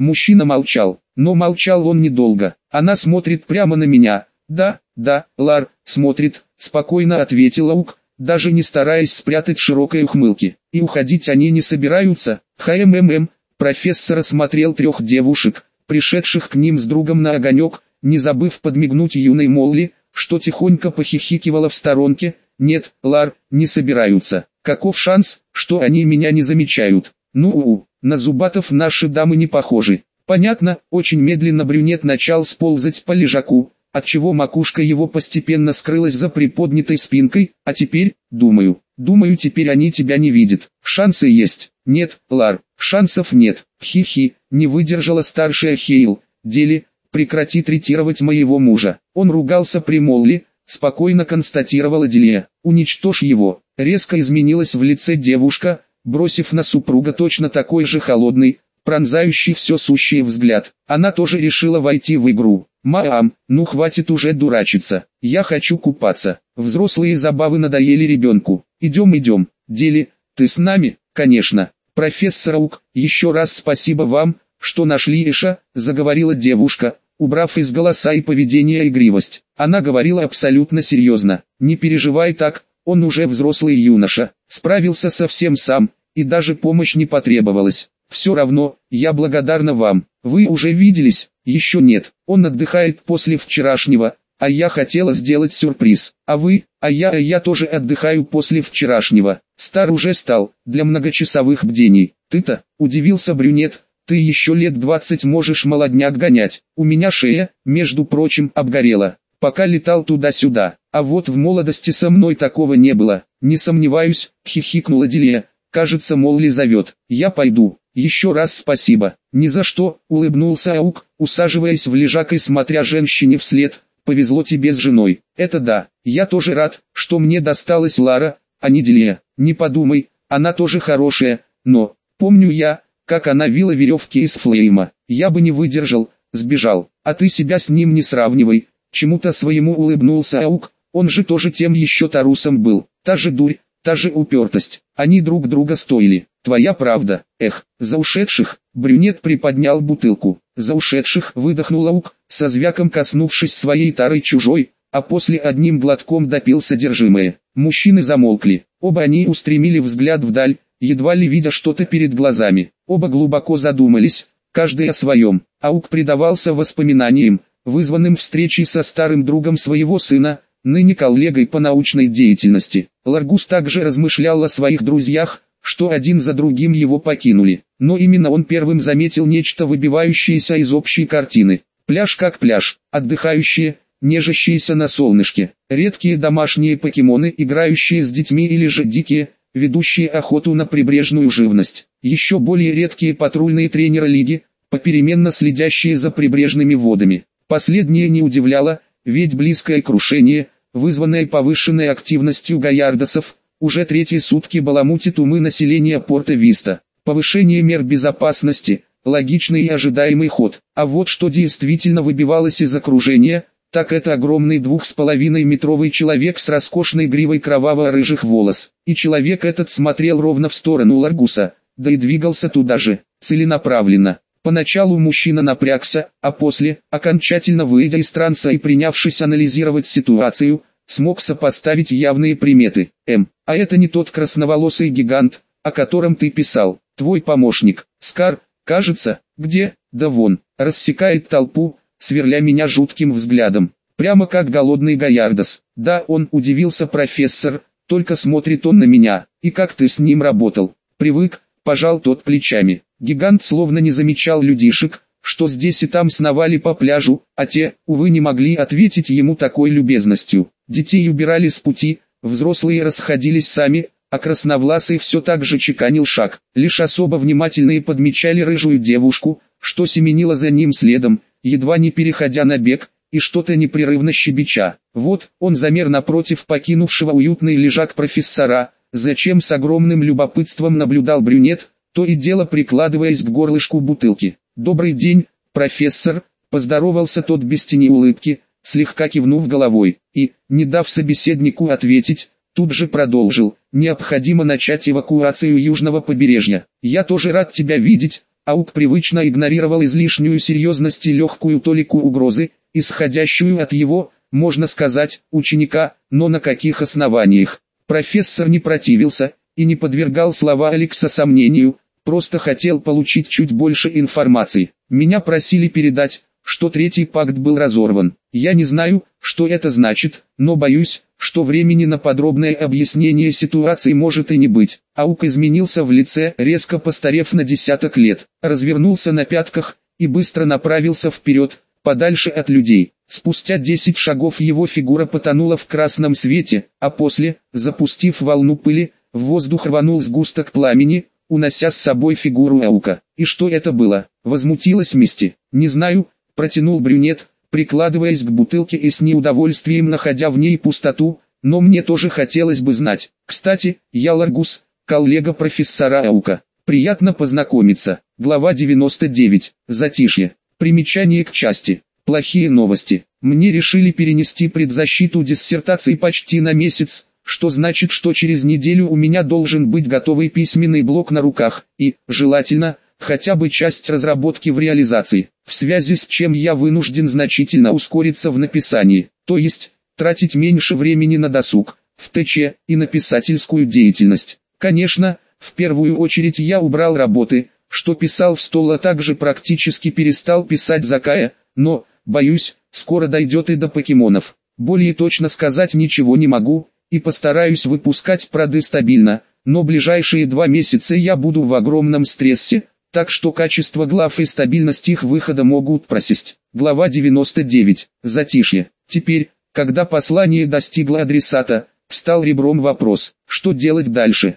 Мужчина молчал, но молчал он недолго. Она смотрит прямо на меня. Да, Лар, смотрит, спокойно ответил Аук, даже не стараясь спрятать широкой ухмылки. И уходить они не собираются. Профессор осмотрел 3 девушек, пришедших к ним с другом на огонек, не забыв подмигнуть юной Молли, что тихонько похихикивала в сторонке. Нет, Лар, не собираются. Каков шанс, что они меня не замечают? На зубатов наши дамы не похожи. Понятно, очень медленно брюнет начал сползать по лежаку, отчего макушка его постепенно скрылась за приподнятой спинкой, а теперь, думаю, теперь они тебя не видят. Шансы есть. Нет, Лар, шансов нет. Хи-хи, не выдержала старшая Хейл. Дели, прекрати третировать моего мужа. Он ругался при Молли, спокойно констатировала Делия. Уничтожь его. Резко изменилась в лице девушка, бросив на супруга точно такой же холодный, пронзающий все сущее взгляд. Она тоже решила войти в игру. Маам, ну хватит уже дурачиться. Я хочу купаться. Взрослые забавы надоели ребенку. Идем. Дели, ты с нами? Конечно. Профессор Аук, еще раз спасибо вам, что нашли Иша, заговорила девушка, убрав из голоса и поведения игривость. Она говорила абсолютно серьезно. Не переживай так, он уже взрослый юноша, справился совсем сам, и даже помощь не потребовалась. Все равно, я благодарна вам. Вы уже виделись? Еще нет. Он отдыхает после вчерашнего, а я хотела сделать сюрприз. А вы? А я тоже отдыхаю после вчерашнего. Стар уже стал, для многочасовых бдений. Ты-то, удивился брюнет, ты еще лет 20 можешь молодняк гонять. У меня шея, между прочим, обгорела, пока летал туда-сюда. А вот в молодости со мной такого не было. Не сомневаюсь, хихикнула Делия. Кажется, Молли зовет. Я пойду. Еще раз спасибо. Ни за что, улыбнулся Аук, усаживаясь в лежак и смотря женщине вслед. Повезло тебе с женой. Это да. Я тоже рад, что мне досталась Лара, а не Делия. Не подумай, она тоже хорошая, но, помню я, как она вила веревки из Флейма. Я бы не выдержал, сбежал. А ты себя с ним не сравнивай. Чему-то своему улыбнулся Аук, он же тоже тем еще тарусом был. Та же дурь, та же упертость. Они друг друга стоили. Твоя правда. Эх, за ушедших. Брюнет приподнял бутылку. За ушедших, выдохнул Аук, со звяком коснувшись своей тары чужой, а после одним глотком допил содержимое. Мужчины замолкли. Оба они устремили взгляд вдаль, едва ли видя что-то перед глазами. Оба глубоко задумались, каждый о своем. Аук предавался воспоминаниям, вызванным встречей со старым другом своего сына, ныне коллегой по научной деятельности. Ларгус также размышлял о своих друзьях, что один за другим его покинули. Но именно он первым заметил нечто выбивающееся из общей картины. Пляж как пляж, отдыхающие, нежащиеся на солнышке, редкие домашние покемоны, играющие с детьми или же дикие, ведущие охоту на прибрежную живность. Еще более редкие патрульные тренеры лиги, попеременно следящие за прибрежными водами. Последнее не удивляло, ведь близкое крушение, вызванное повышенной активностью гаярдосов, уже третьи сутки баламутит умы населения Порто-Виста. Повышение мер безопасности – логичный и ожидаемый ход. А вот что действительно выбивалось из окружения, так это огромный 2,5-метровый человек с роскошной гривой кроваво-рыжих волос. И человек этот смотрел ровно в сторону Ларгуса, да и двигался туда же, целенаправленно. Поначалу мужчина напрягся, а после, окончательно выйдя из транса и принявшись анализировать ситуацию, смог сопоставить явные приметы. А это не тот красноволосый гигант, о котором ты писал, твой помощник, Скар, кажется, где, да вон, рассекает толпу, сверля меня жутким взглядом, прямо как голодный гаярдос. Да, он, удивился профессор, только смотрит он на меня, и как ты с ним работал? Привык, пожал тот плечами. Гигант словно не замечал людишек, что здесь и там сновали по пляжу, а те, увы, не могли ответить ему такой любезностью. Детей убирали с пути, взрослые расходились сами, а красновласый все так же чеканил шаг. Лишь особо внимательные подмечали рыжую девушку, что семенила за ним следом, едва не переходя на бег, и что-то непрерывно щебеча. Вот, он замер напротив покинувшего уютный лежак профессора, зачем с огромным любопытством наблюдал брюнет, то и дело прикладываясь к горлышку бутылки. «Добрый день, профессор», — поздоровался тот без тени улыбки, слегка кивнув головой, и, не дав собеседнику ответить, тут же продолжил: «Необходимо начать эвакуацию южного побережья. Я тоже рад тебя видеть, Аук привычно игнорировал излишнюю серьезность и легкую толику угрозы, исходящую от его, можно сказать, ученика, но на каких основаниях? Профессор не противился и не подвергал слова Алекса сомнению, просто хотел получить чуть больше информации. Меня просили передать, что третий пакт был разорван. Я не знаю, что это значит, но боюсь, что времени на подробное объяснение ситуации может и не быть. Аук изменился в лице, резко постарев на десяток лет, развернулся на пятках и быстро направился вперед, подальше от людей. Спустя 10 шагов его фигура потонула в красном свете, а после, запустив волну пыли, в воздух рванул сгусток пламени, унося с собой фигуру Аука. И что это было? Возмутилась Мисти. Не знаю, протянул брюнет, прикладываясь к бутылке и с неудовольствием находя в ней пустоту, но мне тоже хотелось бы знать. Кстати, я Ларгус, коллега профессора Аука. Приятно познакомиться. Глава 99. Затишье. Примечание к части. Плохие новости. Мне решили перенести предзащиту диссертации почти на месяц, что значит, что через неделю у меня должен быть готовый письменный блок на руках, и, желательно, хотя бы часть разработки в реализации, в связи с чем я вынужден значительно ускориться в написании, то есть, тратить меньше времени на досуг, в ТЧ и на писательскую деятельность. Конечно, в первую очередь я убрал работы, что писал в стол, а также практически перестал писать Закая, но, боюсь, скоро дойдет и до покемонов. Более точно сказать ничего не могу, и постараюсь выпускать проды стабильно, но ближайшие 2 месяца я буду в огромном стрессе, так что качество глав и стабильность их выхода могут просесть. Глава 99. Затишье. Теперь, когда послание достигло адресата, встал ребром вопрос, что делать дальше.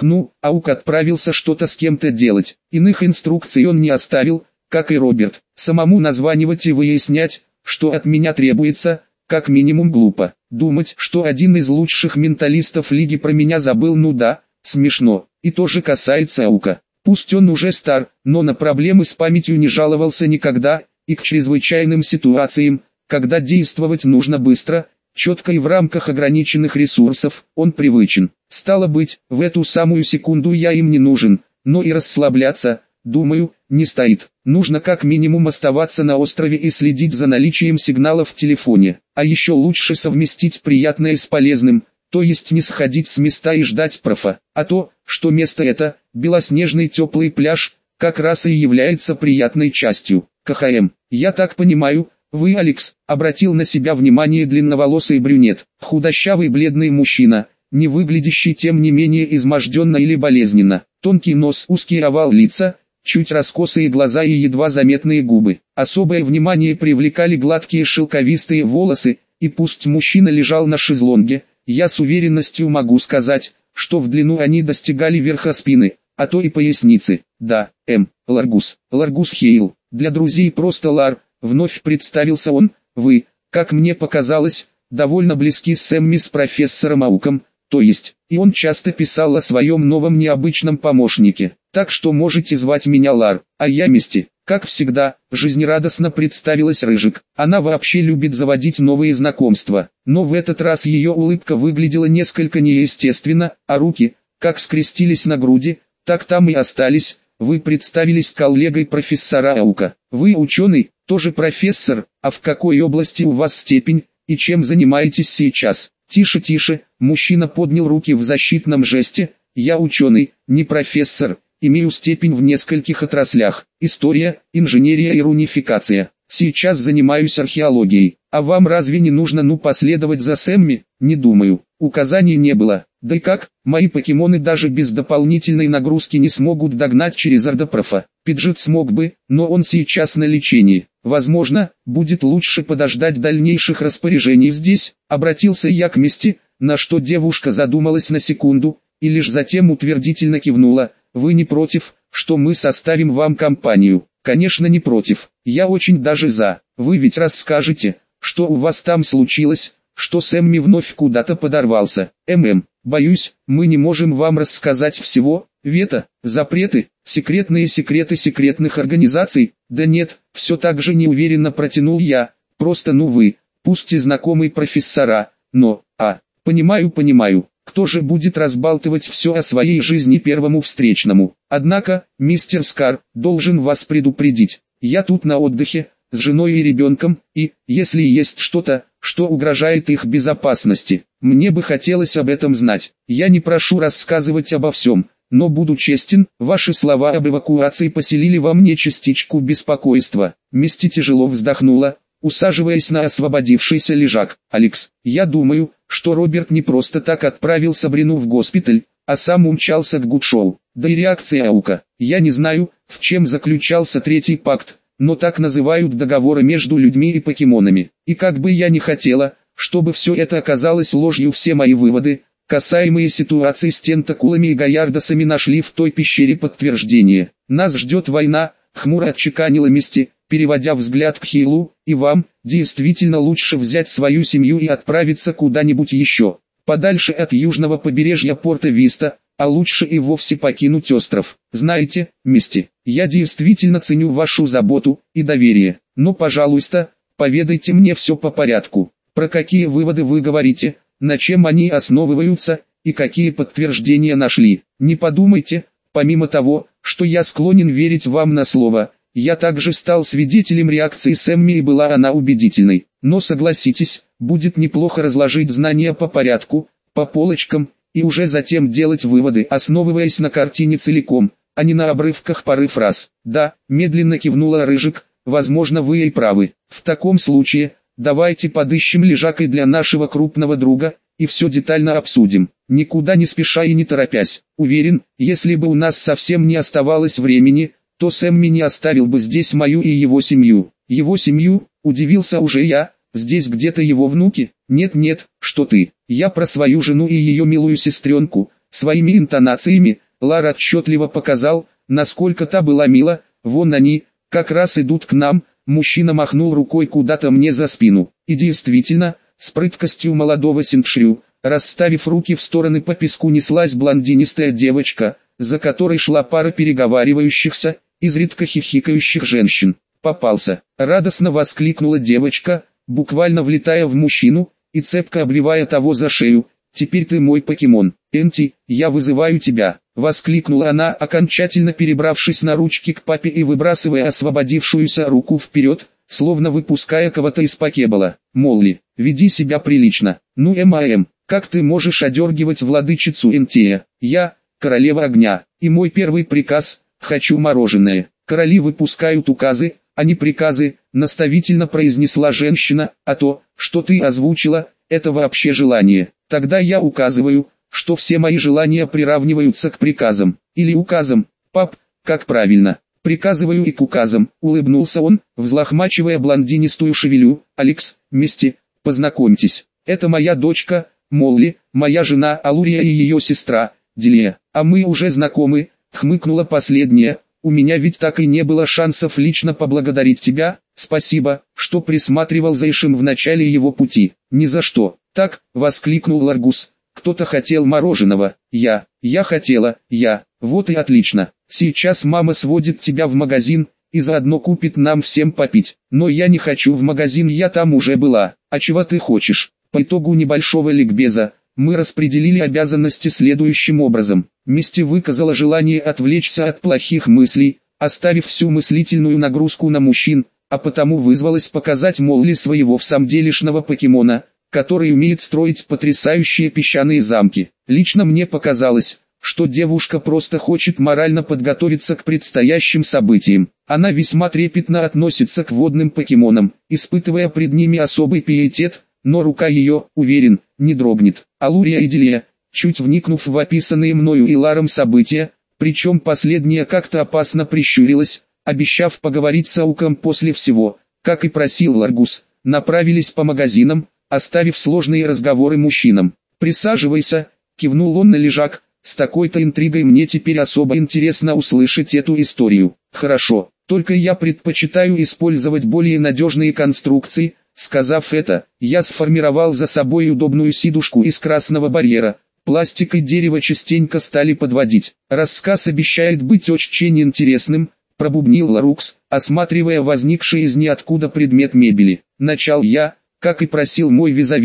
Аук отправился что-то с кем-то делать, иных инструкций он не оставил, как и Роберт. Самому названивать и выяснять, что от меня требуется, как минимум глупо. Думать, что один из лучших менталистов лиги про меня забыл, ну да, смешно. И то же касается Аука. Пусть он уже стар, но на проблемы с памятью не жаловался никогда, и к чрезвычайным ситуациям, когда действовать нужно быстро, четко и в рамках ограниченных ресурсов, он привычен. Стало быть, в эту самую секунду я им не нужен, но и расслабляться, думаю, не стоит. Нужно как минимум оставаться на острове и следить за наличием сигналов в телефоне, а еще лучше совместить приятное с полезным, то есть не сходить с места и ждать профа, а то, что место это, белоснежный теплый пляж, как раз и является приятной частью. КХМ. Я так понимаю, вы, Алекс, обратил на себя внимание длинноволосый брюнет, худощавый бледный мужчина, не выглядящий тем не менее изможденно или болезненно, тонкий нос, узкий овал лица, чуть раскосые глаза и едва заметные губы. Особое внимание привлекали гладкие шелковистые волосы, и пусть мужчина лежал на шезлонге, я с уверенностью могу сказать, что в длину они достигали верха спины, а то и поясницы. Да, Ларгус. Ларгус Хейл. Для друзей просто Лар, вновь представился он. Вы, как мне показалось, довольно близки с Эмми с профессором Ауком, то есть, и он часто писал о своем новом необычном помощнике. Так что можете звать меня Лар, а я Мисти. Как всегда, жизнерадостно представилась Рыжик. Она вообще любит заводить новые знакомства, но в этот раз ее улыбка выглядела несколько неестественно, а руки, как скрестились на груди, так там и остались. Вы представились коллегой профессора Аука. Вы ученый, тоже профессор, а в какой области у вас степень, и чем занимаетесь сейчас? Тише, тише, мужчина поднял руки в защитном жесте. Я ученый, не профессор. Имею степень в нескольких отраслях: история, инженерия и рунификация. Сейчас занимаюсь археологией. А вам разве не нужно последовать за Сэмми? Не думаю. Указаний не было. Да и как, мои покемоны даже без дополнительной нагрузки не смогут догнать через Ордопрофа. Пиджит смог бы, но он сейчас на лечении. Возможно, будет лучше подождать дальнейших распоряжений здесь. Обратился я к Мисти, на что девушка задумалась на секунду, и лишь затем утвердительно кивнула. Вы не против, что мы составим вам компанию? Конечно, не против. Я очень даже за. Вы ведь расскажете, что у вас там случилось, что Сэмми вновь куда-то подорвался. Боюсь, мы не можем вам рассказать всего. Вето, запреты, секретные секреты секретных организаций. Да нет, все так же неуверенно протянул я. Просто вы, пусть и знакомый профессора, но, понимаю. Кто же будет разбалтывать все о своей жизни первому встречному? Однако, мистер Скар, должен вас предупредить. Я тут на отдыхе, с женой и ребенком, и, если есть что-то, что угрожает их безопасности, мне бы хотелось об этом знать. Я не прошу рассказывать обо всем, но буду честен, ваши слова об эвакуации поселили во мне частичку беспокойства. Мисти тяжело вздохнула, усаживаясь на освободившийся лежак. «Алекс, я думаю, что Роберт не просто так отправил Сабрину в госпиталь, а сам умчался к Гудшоу. Да и реакция Аука. Я не знаю, в чем заключался третий пакт, но так называют договоры между людьми и покемонами. И как бы я ни хотела, чтобы все это оказалось ложью, все мои выводы, касаемые ситуации с тентакулами и Гаярдосами, нашли в той пещере подтверждение. Нас ждет война», — хмуро отчеканила Мисти, переводя взгляд к Хейлу, «и вам, действительно лучше взять свою семью и отправиться куда-нибудь еще, подальше от южного побережья Порто-Виста, а лучше и вовсе покинуть остров. Знаете, Мисти, я действительно ценю вашу заботу и доверие, но, пожалуйста, поведайте мне все по порядку. Про какие выводы вы говорите, на чем они основываются, и какие подтверждения нашли? Не подумайте, помимо того, что я склонен верить вам на слово, я также стал свидетелем реакции Сэмми, и была она убедительной. Но согласитесь, будет неплохо разложить знания по порядку, по полочкам, и уже затем делать выводы, основываясь на картине целиком, а не на обрывках пары фраз. «Да», — медленно кивнула Рыжик, — «возможно, вы и правы. В таком случае, давайте подыщем лежак и для нашего крупного друга, и все детально обсудим, никуда не спеша и не торопясь. Уверен, если бы у нас совсем не оставалось времени, то Сэмми не оставил бы здесь мою и его семью». «Его семью?» — удивился уже я. «Здесь где-то его внуки?» «Нет-нет, что ты, я про свою жену и ее милую сестренку». Своими интонациями Лар отчетливо показал, насколько та была мила. «Вон они, как раз идут к нам». Мужчина махнул рукой куда-то мне за спину. И действительно, с прыткостью молодого синшрю, расставив руки в стороны по песку, неслась блондинистая девочка, за которой шла пара переговаривающихся, изредка хихикающих женщин. «Попался!» — радостно воскликнула девочка, буквально влетая в мужчину и цепко обвивая того за шею. «Теперь ты мой покемон, Энти, я вызываю тебя!» — воскликнула она, окончательно перебравшись на ручки к папе и выбрасывая освободившуюся руку вперед, словно выпуская кого-то из покебола. «Молли, веди себя прилично. Ну как ты можешь одергивать владычицу Энтия? Я, королева огня, и мой первый приказ — хочу мороженое. Короли выпускают указы, а не приказы», — наставительно произнесла женщина. «А то, что ты озвучила, это вообще желание. Тогда я указываю, что все мои желания приравниваются к приказам, или указам. Пап, как правильно?» «Приказываю и к указам», — улыбнулся он, взлохмачивая блондинистую шевелю. «Алекс, Мисти, познакомьтесь, это моя дочка, Молли, моя жена Алурия и ее сестра, Дилия. А мы уже знакомы», — хмыкнула последняя. «У меня ведь так и не было шансов лично поблагодарить тебя. Спасибо, что присматривал за Ишем в начале его пути». «Ни за что». «Так», — воскликнул Ларгус, — «кто-то хотел мороженого». Я хотела, вот и отлично. Сейчас мама сводит тебя в магазин, и заодно купит нам всем попить. Но я не хочу в магазин, я там уже была. А чего ты хочешь?» По итогу небольшого ликбеза, мы распределили обязанности следующим образом. Мисти выказала желание отвлечься от плохих мыслей, оставив всю мыслительную нагрузку на мужчин, а потому вызвалась показать Молли своего всамделишного покемона, который умеет строить потрясающие песчаные замки. Лично мне показалось, что девушка просто хочет морально подготовиться к предстоящим событиям. Она весьма трепетно относится к водным покемонам, испытывая пред ними особый пиетет, но рука ее, уверен, не дрогнет. Алурия и Дилия, чуть вникнув в описанные мною и Ларом события, причем последняя как-то опасно прищурилась, обещав поговорить с Ауком после всего, как и просил Ларгус, направились по магазинам, оставив сложные разговоры мужчинам. «Присаживайся», — кивнул он на лежак, — «с такой-то интригой мне теперь особо интересно услышать эту историю». «Хорошо, только я предпочитаю использовать более надежные конструкции». Сказав это, я сформировал за собой удобную сидушку из красного барьера. Пластик и дерево частенько стали подводить. «Рассказ обещает быть очень интересным», — пробубнил Ларукс, осматривая возникший из ниоткуда предмет мебели. «Начал я, как и просил мой визави,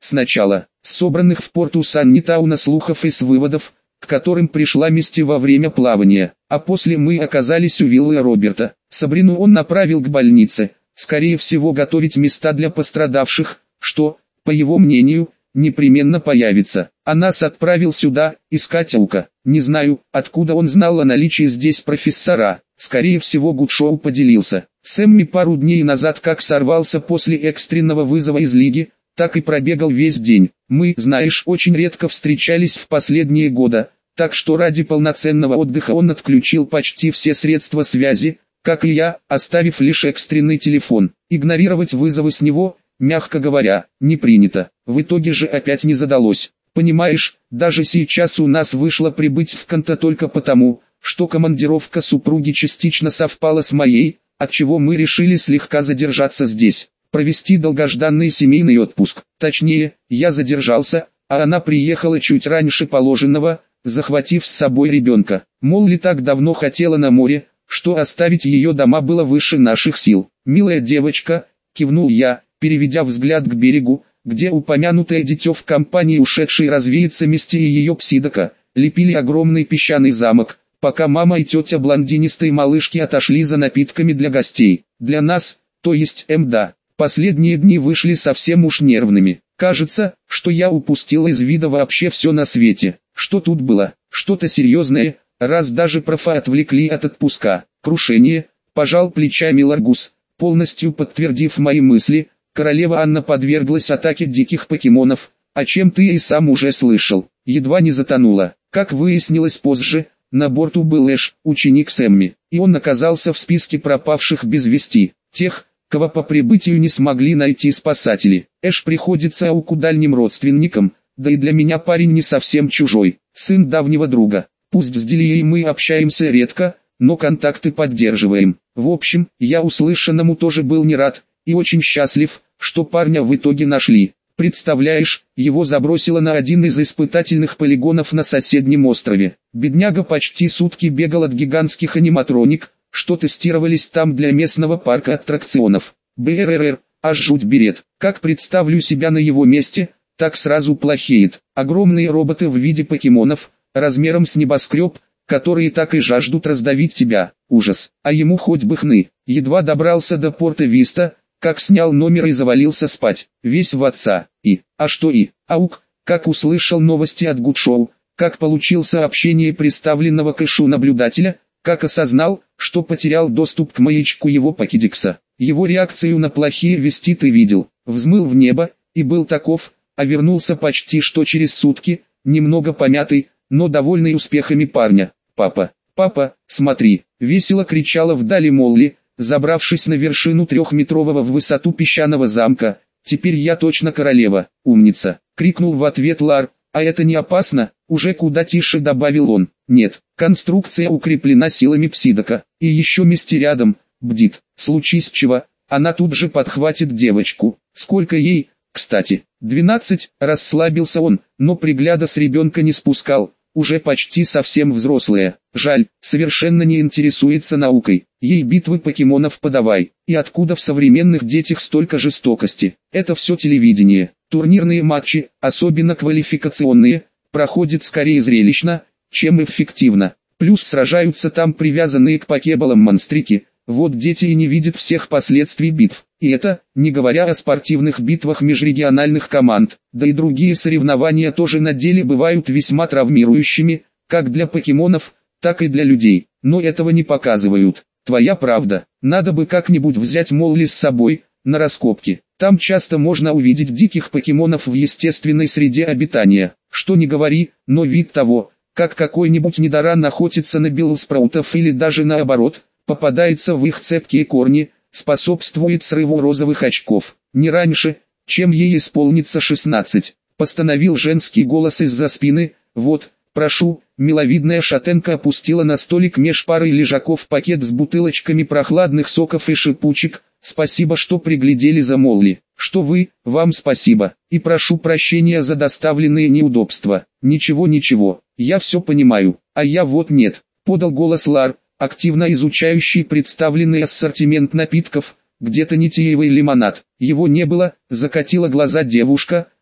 Сначала, с собранных в порту Саннитауна слухов и с выводов, к которым пришла Мисти во время плавания, а после мы оказались у виллы Роберта. Сабрину он направил к больнице, скорее всего готовить места для пострадавших, что, по его мнению, непременно появится. А нас отправил сюда, искать Аука. Не знаю, откуда он знал о наличии здесь профессора. Скорее всего Гудшоу поделился. Сэмми пару дней назад как сорвался после экстренного вызова из лиги, так и пробегал весь день. Мы, знаешь, очень редко встречались в последние годы, так что ради полноценного отдыха он отключил почти все средства связи, как и я, оставив лишь экстренный телефон. Игнорировать вызовы с него, мягко говоря, не принято. В итоге же опять не задалось. Понимаешь, даже сейчас у нас вышло прибыть в Канто только потому, что командировка супруги частично совпала с моей, отчего мы решили слегка задержаться здесь, провести долгожданный семейный отпуск. Точнее, я задержался, а она приехала чуть раньше положенного, захватив с собой ребенка. Молли так давно хотела на море, что оставить ее дома было выше наших сил. «Милая девочка», — кивнул я, переведя взгляд к берегу, где упомянутое дитё в компании ушедшей развеяться Мисти и ее псидока, лепили огромный песчаный замок, пока мама и тетя блондинистой малышки отошли за напитками для гостей. Для нас, то есть да, последние дни вышли совсем уж нервными. Кажется, что я упустил из вида вообще все на свете. Что тут было? Что-то серьезное, раз даже профа отвлекли от отпуска. Крушение, пожал плечами Ларгус, полностью подтвердив мои мысли. Королева Анна подверглась атаке диких покемонов, о чем ты и сам уже слышал. Едва не затонула. Как выяснилось позже, на борту был Эш, ученик Сэмми, и он оказался в списке пропавших без вести, тех, кого по прибытию не смогли найти спасатели. Эш приходится Ауку дальним родственникам, да и для меня парень не совсем чужой, сын давнего друга. Пусть с Делией мы общаемся редко, но контакты поддерживаем. В общем, я услышанному тоже был не рад, и очень счастлив, что парня в итоге нашли. Представляешь, его забросило на один из испытательных полигонов на соседнем острове. Бедняга почти сутки бегал от гигантских аниматроник, что тестировались там для местного парка аттракционов. БРРР, аж жуть берет. Как представлю себя на его месте, так сразу плохеет. Огромные роботы в виде покемонов, размером с небоскреб, которые так и жаждут раздавить тебя. Ужас. А ему хоть бы хны. Едва добрался до порта Виста, как снял номер и завалился спать, весь в отца. А что Аук, как услышал новости от Гудшоу, как получил сообщение представленного к Эшу наблюдателя, как осознал, что потерял доступ к маячку его покедекса. Его реакцию на плохие вести ты видел, взмыл в небо, и был таков, а вернулся почти что через сутки, немного помятый, но довольный успехами парня. «Папа, папа, смотри!» — весело кричала вдали Молли, забравшись на вершину трехметрового в высоту песчаного замка. «Теперь я точно королева, умница!» — крикнул в ответ Лар. «А это не опасно?» — уже куда тише добавил он. «Нет, конструкция укреплена силами псидока, и еще Мисти рядом, бдит. Случись чего, она тут же подхватит девочку. Сколько ей, кстати?» 12, расслабился он, но пригляда с ребенка не спускал. Уже почти совсем взрослая. Жаль, совершенно не интересуется наукой. Ей битвы покемонов подавай. И откуда в современных детях столько жестокости? Это все телевидение. Турнирные матчи, особенно квалификационные, проходят скорее зрелищно, чем эффективно. Плюс сражаются там привязанные к покеболам монстрики. Вот дети и не видят всех последствий битв. И это, не говоря о спортивных битвах межрегиональных команд, да и другие соревнования тоже на деле бывают весьма травмирующими, как для покемонов, так и для людей, но этого не показывают. Твоя правда, надо бы как-нибудь взять Молли с собой, на раскопки. Там часто можно увидеть диких покемонов в естественной среде обитания. Что ни говори, но вид того, как какой-нибудь недоран охотится на беллспраутов или даже наоборот, попадается в их цепкие корни, способствует срыву розовых очков. Не раньше, чем ей исполнится 16, постановил женский голос из-за спины. Вот, прошу. Миловидная шатенка опустила на столик меж парой лежаков пакет с бутылочками прохладных соков и шипучек. Спасибо, что приглядели за Молли. Что вы, вам спасибо. И прошу прощения за доставленные неудобства. Ничего, я все понимаю, а я вот нет, подал голос Лар, активно изучающий представленный ассортимент напитков. Где-то нитиевый лимонад. Его не было, закатила глаза девушка,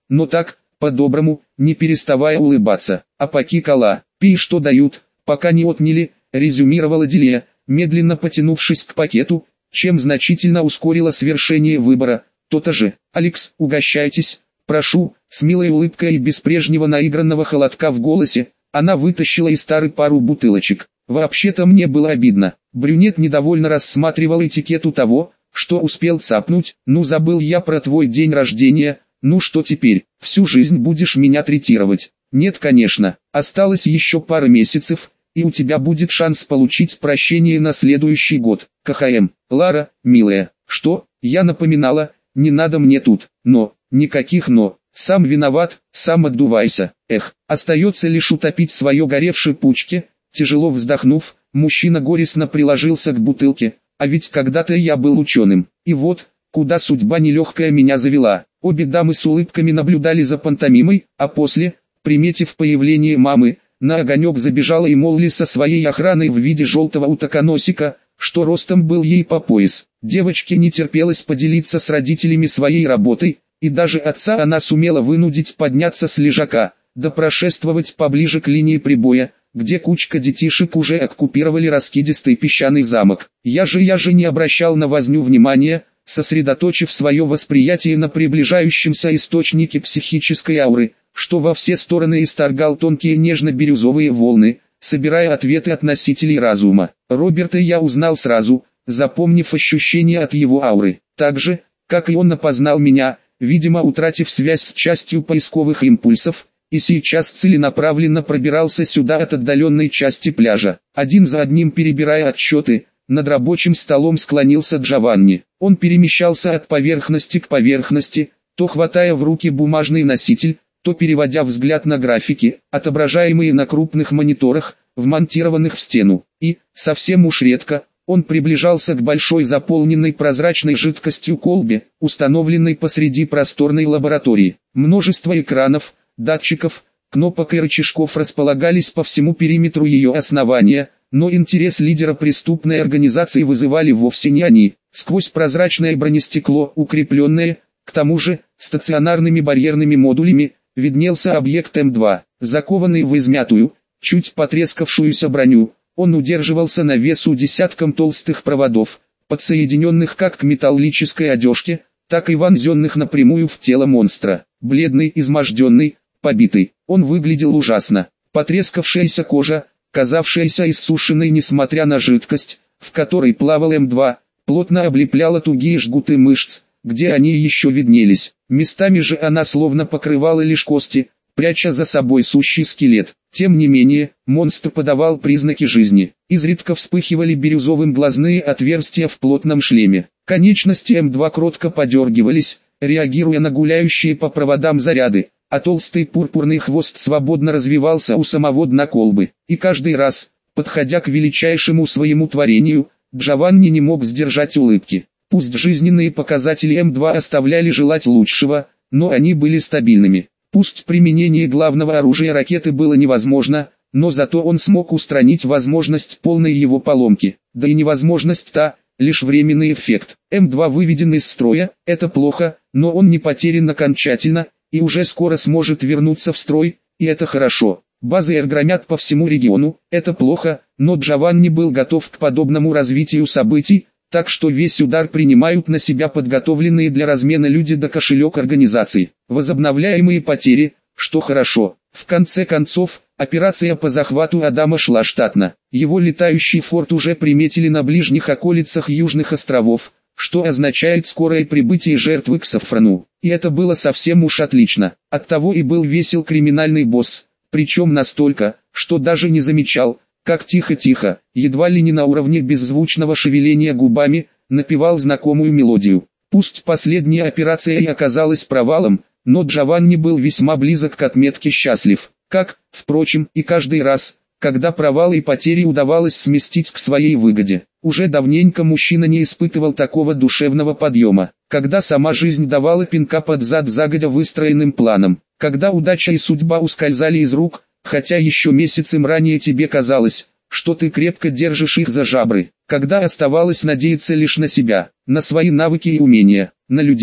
но так, по-доброму, не переставая улыбаться. «Апаки кола, пей что дают, пока не отняли», резюмировала Делия, медленно потянувшись к пакету, чем значительно ускорила свершение выбора. «То-то же, Алекс, угощайтесь, прошу», с милой улыбкой и без прежнего наигранного холодка в голосе, она вытащила из тары пару бутылочек. «Вообще-то мне было обидно». Брюнет недовольно рассматривал этикету того, что успел цапнуть. «Ну забыл я про твой день рождения, ну что теперь, всю жизнь будешь меня третировать?» «Нет, конечно, осталось еще пара месяцев, и у тебя будет шанс получить прощение на следующий год. КХМ, Лара, милая». «Что?» Я напоминала, не надо мне тут, но, никаких «но». Сам виноват, сам отдувайся. Эх, остается лишь утопить свое горевшее пучки. Тяжело вздохнув, мужчина горестно приложился к бутылке. А ведь когда-то я был ученым. И вот, куда судьба нелегкая меня завела. Обе дамы с улыбками наблюдали за пантомимой, а после, приметив появление мамы, на огонек забежала и Молли со своей охраной в виде желтого утоконосика, что ростом был ей по пояс. Девочке не терпелось поделиться с родителями своей работой, и даже отца она сумела вынудить подняться с лежака, да прошествовать поближе к линии прибоя, где кучка детишек уже оккупировали раскидистый песчаный замок. Я же не обращал на возню внимания, сосредоточив свое восприятие на приближающемся источнике психической ауры, что во все стороны исторгал тонкие нежно-бирюзовые волны, собирая ответы от носителей разума. Роберта я узнал сразу, запомнив ощущение от его ауры, так же, как и он опознал меня, видимо утратив связь с частью поисковых импульсов, и сейчас целенаправленно пробирался сюда от отдаленной части пляжа. Один за одним перебирая отчеты, над рабочим столом склонился Джованни. Он перемещался от поверхности к поверхности, то хватая в руки бумажный носитель, то переводя взгляд на графики, отображаемые на крупных мониторах, вмонтированных в стену. И, совсем уж редко, он приближался к большой заполненной прозрачной жидкостью колбе, установленной посреди просторной лаборатории. Множество экранов, датчиков, кнопок и рычажков располагались по всему периметру ее основания, но интерес лидера преступной организации вызывали вовсе не они. Сквозь прозрачное бронестекло, укрепленное, к тому же, стационарными барьерными модулями, виднелся объект М2, закованный в измятую, чуть потрескавшуюся броню. Он удерживался на весу десятком толстых проводов, подсоединенных как к металлической одежке, так и вонзенных напрямую в тело монстра. Бледный, изможденный, побитый, он выглядел ужасно. Потрескавшаяся кожа, казавшаяся иссушенной несмотря на жидкость, в которой плавал М2, плотно облепляла тугие жгуты мышц, где они еще виднелись. Местами же она словно покрывала лишь кости, пряча за собой сущий скелет. Тем не менее, монстр подавал признаки жизни. Изредка вспыхивали бирюзовым глазные отверстия в плотном шлеме. Конечности М2 кротко подергивались, реагируя на гуляющие по проводам заряды, а толстый пурпурный хвост свободно развивался у самого дна колбы. И каждый раз, подходя к величайшему своему творению, Джованни не мог сдержать улыбки. Пусть жизненные показатели М2 оставляли желать лучшего, но они были стабильными. Пусть применение главного оружия ракеты было невозможно, но зато он смог устранить возможность полной его поломки. Да и невозможность та, лишь временный эффект. М2 выведен из строя, это плохо, но он не потерян окончательно, и уже скоро сможет вернуться в строй, и это хорошо. Базы Р громят по всему региону, это плохо, но Джованни был готов к подобному развитию событий, так что весь удар принимают на себя подготовленные для размена люди да кошелек организации. Возобновляемые потери, что хорошо. В конце концов, операция по захвату Адама шла штатно. Его летающий форт уже приметили на ближних околицах Южных островов, что означает скорое прибытие жертвы к Сафрану. И это было совсем уж отлично. Оттого и был весел криминальный босс, причем настолько, что даже не замечал, как тихо-тихо, едва ли не на уровне беззвучного шевеления губами, напевал знакомую мелодию. Пусть последняя операция и оказалась провалом, но Джованни был весьма близок к отметке «счастлив», как, впрочем, и каждый раз, когда провалы и потери удавалось сместить к своей выгоде. Уже давненько мужчина не испытывал такого душевного подъема, когда сама жизнь давала пинка под зад загодя выстроенным планом, когда удача и судьба ускользали из рук, хотя еще месяцем ранее тебе казалось, что ты крепко держишь их за жабры, когда оставалось надеяться лишь на себя, на свои навыки и умения, на людей,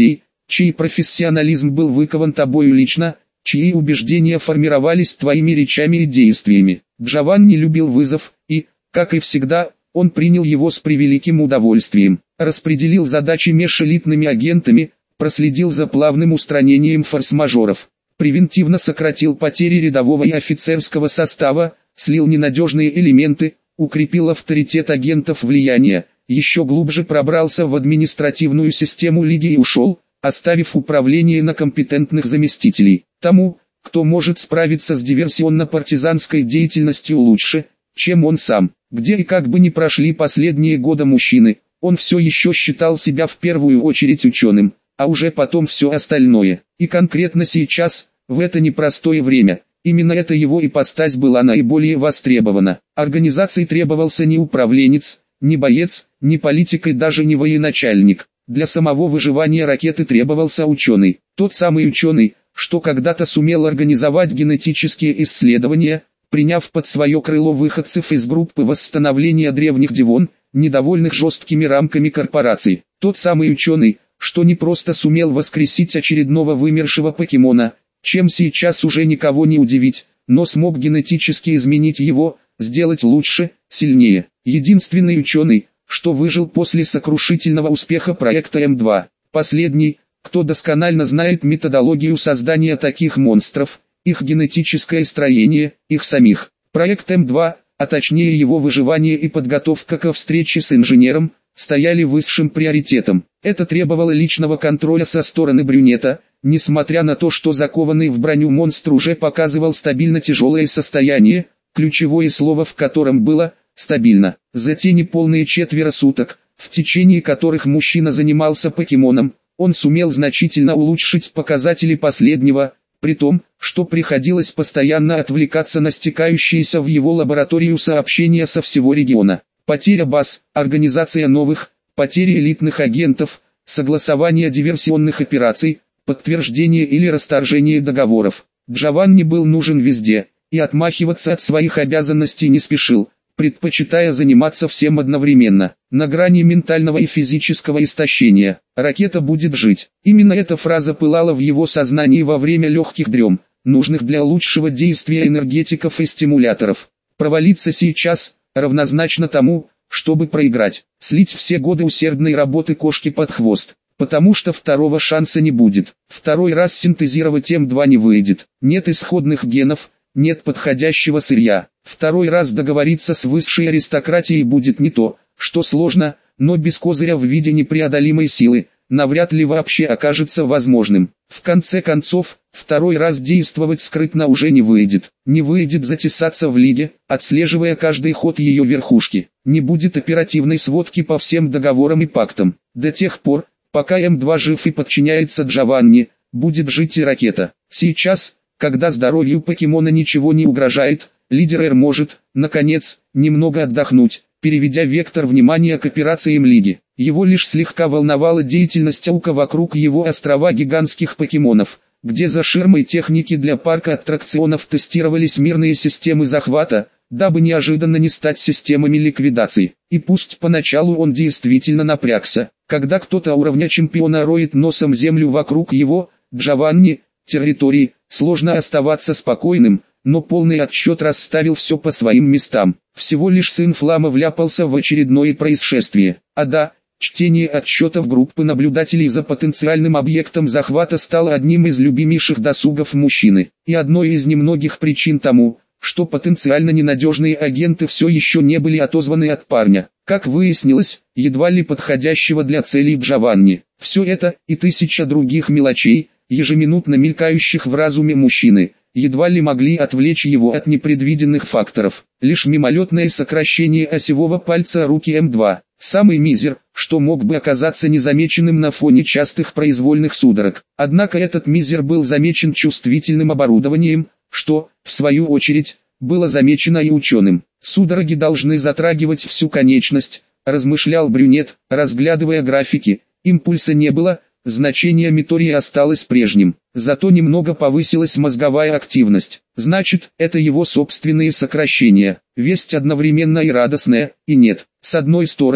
чей профессионализм был выкован тобою лично, чьи убеждения формировались твоими речами и действиями. Джованни любил вызов, и, как и всегда, он принял его с превеликим удовольствием. Распределил задачи меж элитными агентами, проследил за плавным устранением форс-мажоров, превентивно сократил потери рядового и офицерского состава, слил ненадежные элементы, укрепил авторитет агентов влияния, еще глубже пробрался в административную систему Лиги и ушел, оставив управление на компетентных заместителей. Тому, кто может справиться с диверсионно-партизанской деятельностью лучше, чем он сам. Где и как бы ни прошли последние годы мужчины, он все еще считал себя в первую очередь ученым, а уже потом все остальное. И конкретно сейчас, в это непростое время, именно эта его ипостась была наиболее востребована. Организации требовался не управленец, не боец, не политик и даже не военачальник. Для самого выживания ракеты требовался ученый. Тот самый ученый, что когда-то сумел организовать генетические исследования, приняв под свое крыло выходцев из группы восстановления древних Девон, недовольных жесткими рамками корпораций. Тот самый ученый, что не просто сумел воскресить очередного вымершего покемона, чем сейчас уже никого не удивить, но смог генетически изменить его, сделать лучше, сильнее. Единственный ученый, что выжил после сокрушительного успеха проекта М2. Последний, кто досконально знает методологию создания таких монстров, их генетическое строение, их самих. Проект М2, а точнее его выживание и подготовка ко встрече с инженером, стояли высшим приоритетом. Это требовало личного контроля со стороны брюнета, несмотря на то, что закованный в броню монстр уже показывал стабильно тяжелое состояние, ключевое слово в котором было «стабильно». За те неполные 4 суток, в течение которых мужчина занимался покемоном, он сумел значительно улучшить показатели последнего, при том, что приходилось постоянно отвлекаться на стекающиеся в его лабораторию сообщения со всего региона. Потеря баз, организация новых, потери элитных агентов, согласование диверсионных операций, подтверждение или расторжение договоров. Джованни был нужен везде, и отмахиваться от своих обязанностей не спешил, предпочитая заниматься всем одновременно. На грани ментального и физического истощения. Ракета будет жить. Именно эта фраза пылала в его сознании во время легких дрем, нужных для лучшего действия энергетиков и стимуляторов. Провалиться сейчас, равнозначно тому, чтобы проиграть, слить все годы усердной работы кошки под хвост. Потому что второго шанса не будет. Второй раз синтезировать М2 не выйдет. Нет исходных генов, нет подходящего сырья. Второй раз договориться с высшей аристократией будет не то, что сложно, но без козыря в виде непреодолимой силы, навряд ли вообще окажется возможным. В конце концов, второй раз действовать скрытно уже не выйдет. Не выйдет затесаться в лиге, отслеживая каждый ход ее верхушки. Не будет оперативной сводки по всем договорам и пактам. До тех пор, пока М2 жив и подчиняется Джованни, будет жить и ракета. Сейчас, когда здоровью покемона ничего не угрожает, лидер Р может, наконец, немного отдохнуть, переведя вектор внимания к операциям Лиги. Его лишь слегка волновала деятельность Аука вокруг его острова гигантских покемонов, где за ширмой техники для парка аттракционов тестировались мирные системы захвата, дабы неожиданно не стать системами ликвидации. И пусть поначалу он действительно напрягся, когда кто-то уровня чемпиона роет носом землю вокруг его, Джованни, территории, сложно оставаться спокойным, но полный отсчет расставил все по своим местам. Всего лишь сын Флама вляпался в очередное происшествие. А да, чтение отчетов группы наблюдателей за потенциальным объектом захвата стало одним из любимейших досугов мужчины. И одной из немногих причин тому, что потенциально ненадежные агенты все еще не были отозваны от парня. Как выяснилось, едва ли подходящего для целей Джованни. Все это и тысяча других мелочей, ежеминутно мелькающих в разуме мужчины, едва ли могли отвлечь его от непредвиденных факторов. Лишь мимолетное сокращение осевого пальца руки М2, самый мизер, что мог бы оказаться незамеченным на фоне частых произвольных судорог. Однако этот мизер был замечен чувствительным оборудованием, что, в свою очередь, было замечено и ученым. Судороги должны затрагивать всю конечность, размышлял брюнет, разглядывая графики. Импульса не было, значение митории осталось прежним, зато немного повысилась мозговая активность. Значит, это его собственные сокращения. Весть одновременно и радостная, и нет. С одной стороны,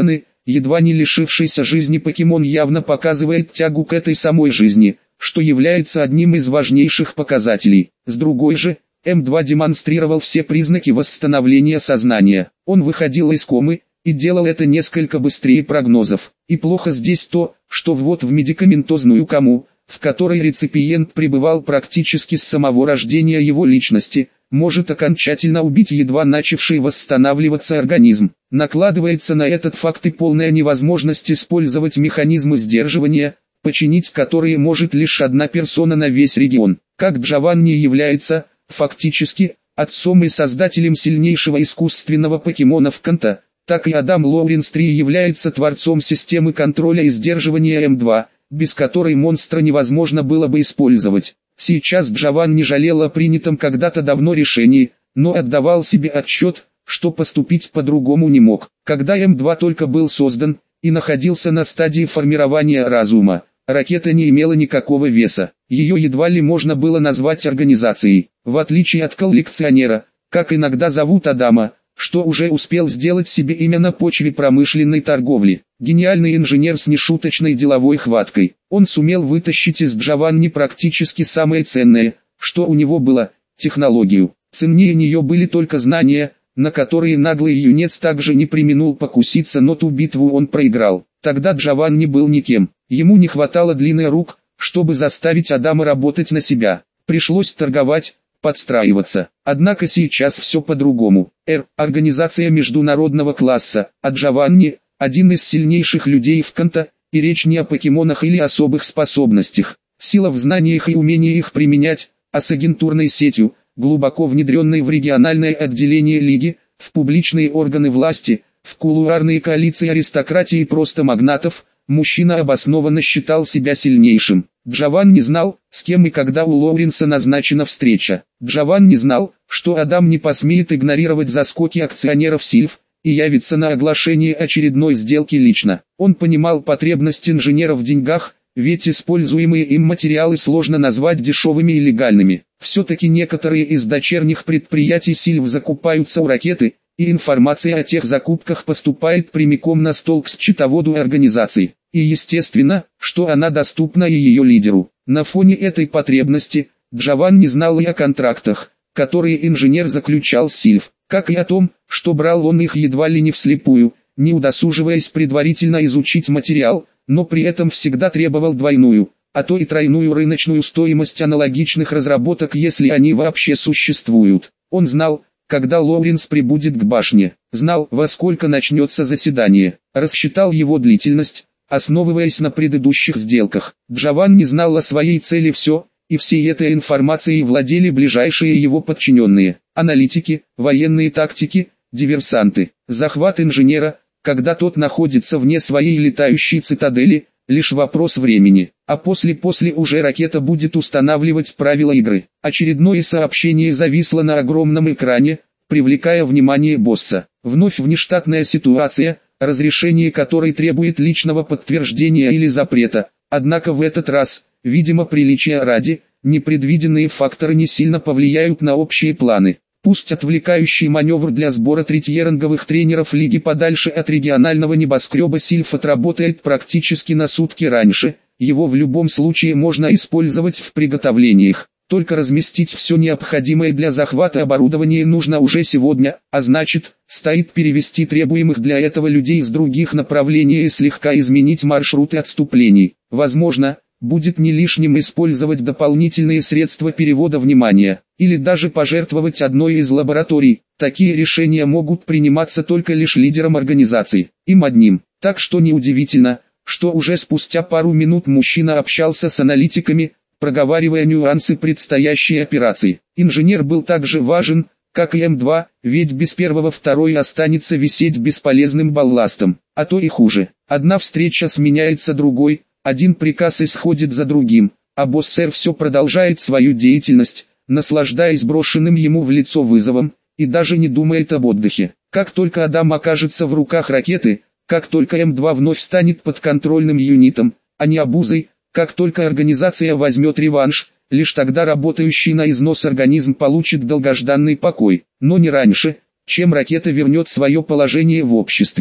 едва не лишившийся жизни покемон явно показывает тягу к этой самой жизни, что является одним из важнейших показателей. С другой же, М2 демонстрировал все признаки восстановления сознания. Он выходил из комы, и делал это несколько быстрее прогнозов. И плохо здесь то, что ввод в медикаментозную кому, в которой реципиент пребывал практически с самого рождения его личности, может окончательно убить едва начавший восстанавливаться организм. Накладывается на этот факт и полная невозможность использовать механизмы сдерживания, починить которые может лишь одна персона на весь регион. Как Джованни является, фактически, отцом и создателем сильнейшего искусственного покемона Канта, так и Адам Лоуренс III является творцом системы контроля и сдерживания М2, без которой монстра невозможно было бы использовать. Сейчас Джованни жалел о принятом когда-то давно решении, но отдавал себе отчет, что поступить по-другому не мог. Когда М2 только был создан и находился на стадии формирования разума, ракета не имела никакого веса. Ее едва ли можно было назвать организацией, в отличие от коллекционера, как иногда зовут Адама, что уже успел сделать себе имя на почве промышленной торговли. Гениальный инженер с нешуточной деловой хваткой. Он сумел вытащить из Джованни практически самое ценное, что у него было – технологию. Ценнее нее были только знания, на которые наглый юнец также не преминул покуситься, но ту битву он проиграл. Тогда Джованни был никем. Ему не хватало длинных рук, чтобы заставить Адама работать на себя. Пришлось торговать, подстраиваться. Однако сейчас все по-другому. Организация международного класса, а Джованни – один из сильнейших людей в Канта, и речь не о покемонах или особых способностях. Сила в знаниях и умении их применять, а с агентурной сетью, глубоко внедренной в региональное отделение Лиги, в публичные органы власти, в кулуарные коалиции аристократии и просто магнатов, мужчина обоснованно считал себя сильнейшим. Джованни знал, с кем и когда у Лоуренса назначена встреча. Джованни знал, что Адам не посмеет игнорировать заскоки акционеров Сильв и явится на оглашение очередной сделки лично. Он понимал потребность инженера в деньгах, ведь используемые им материалы сложно назвать дешевыми и легальными. Все-таки некоторые из дочерних предприятий Сильв закупаются у ракеты, и информация о тех закупках поступает прямиком на стол к счетоводу организации. И естественно, что она доступна и ее лидеру. На фоне этой потребности, Джованни знал и о контрактах, которые инженер заключал с Сильв, как и о том, что брал он их едва ли не вслепую, не удосуживаясь предварительно изучить материал, но при этом всегда требовал двойную, а то и тройную рыночную стоимость аналогичных разработок, если они вообще существуют. Он знал, когда Лоуренс прибудет к башне, знал, во сколько начнется заседание, рассчитал его длительность, основываясь на предыдущих сделках. Джованни знал о своей цели все, и всей этой информацией владели ближайшие его подчиненные, аналитики, военные тактики, диверсанты. Захват инженера, когда тот находится вне своей летающей цитадели, лишь вопрос времени, а после уже ракета будет устанавливать правила игры. Очередное сообщение зависло на огромном экране, привлекая внимание босса. Вновь внештатная ситуация, разрешение которой требует личного подтверждения или запрета, однако в этот раз, видимо приличия ради, непредвиденные факторы не сильно повлияют на общие планы. Пусть отвлекающий маневр для сбора третьеранговых тренеров лиги подальше от регионального небоскреба Сильф отработает практически на сутки раньше, его в любом случае можно использовать в приготовлениях. Только разместить все необходимое для захвата оборудование нужно уже сегодня, а значит, стоит перевести требуемых для этого людей с других направлений и слегка изменить маршруты отступлений. Возможно, будет не лишним использовать дополнительные средства перевода внимания, или даже пожертвовать одной из лабораторий. Такие решения могут приниматься только лишь лидером организации, им одним. Так что неудивительно, что уже спустя пару минут мужчина общался с аналитиками, проговаривая нюансы предстоящей операции. Инженер был также важен, как и М2, ведь без первого второй останется висеть бесполезным балластом, а то и хуже. Одна встреча сменяется другой, один приказ исходит за другим, а босс-сэр все продолжает свою деятельность, наслаждаясь брошенным ему в лицо вызовом, и даже не думает об отдыхе. Как только Адам окажется в руках ракеты, как только М2 вновь станет подконтрольным юнитом, а не обузой, как только организация возьмет реванш, лишь тогда работающий на износ организм получит долгожданный покой, но не раньше, чем ракета вернет свое положение в обществе.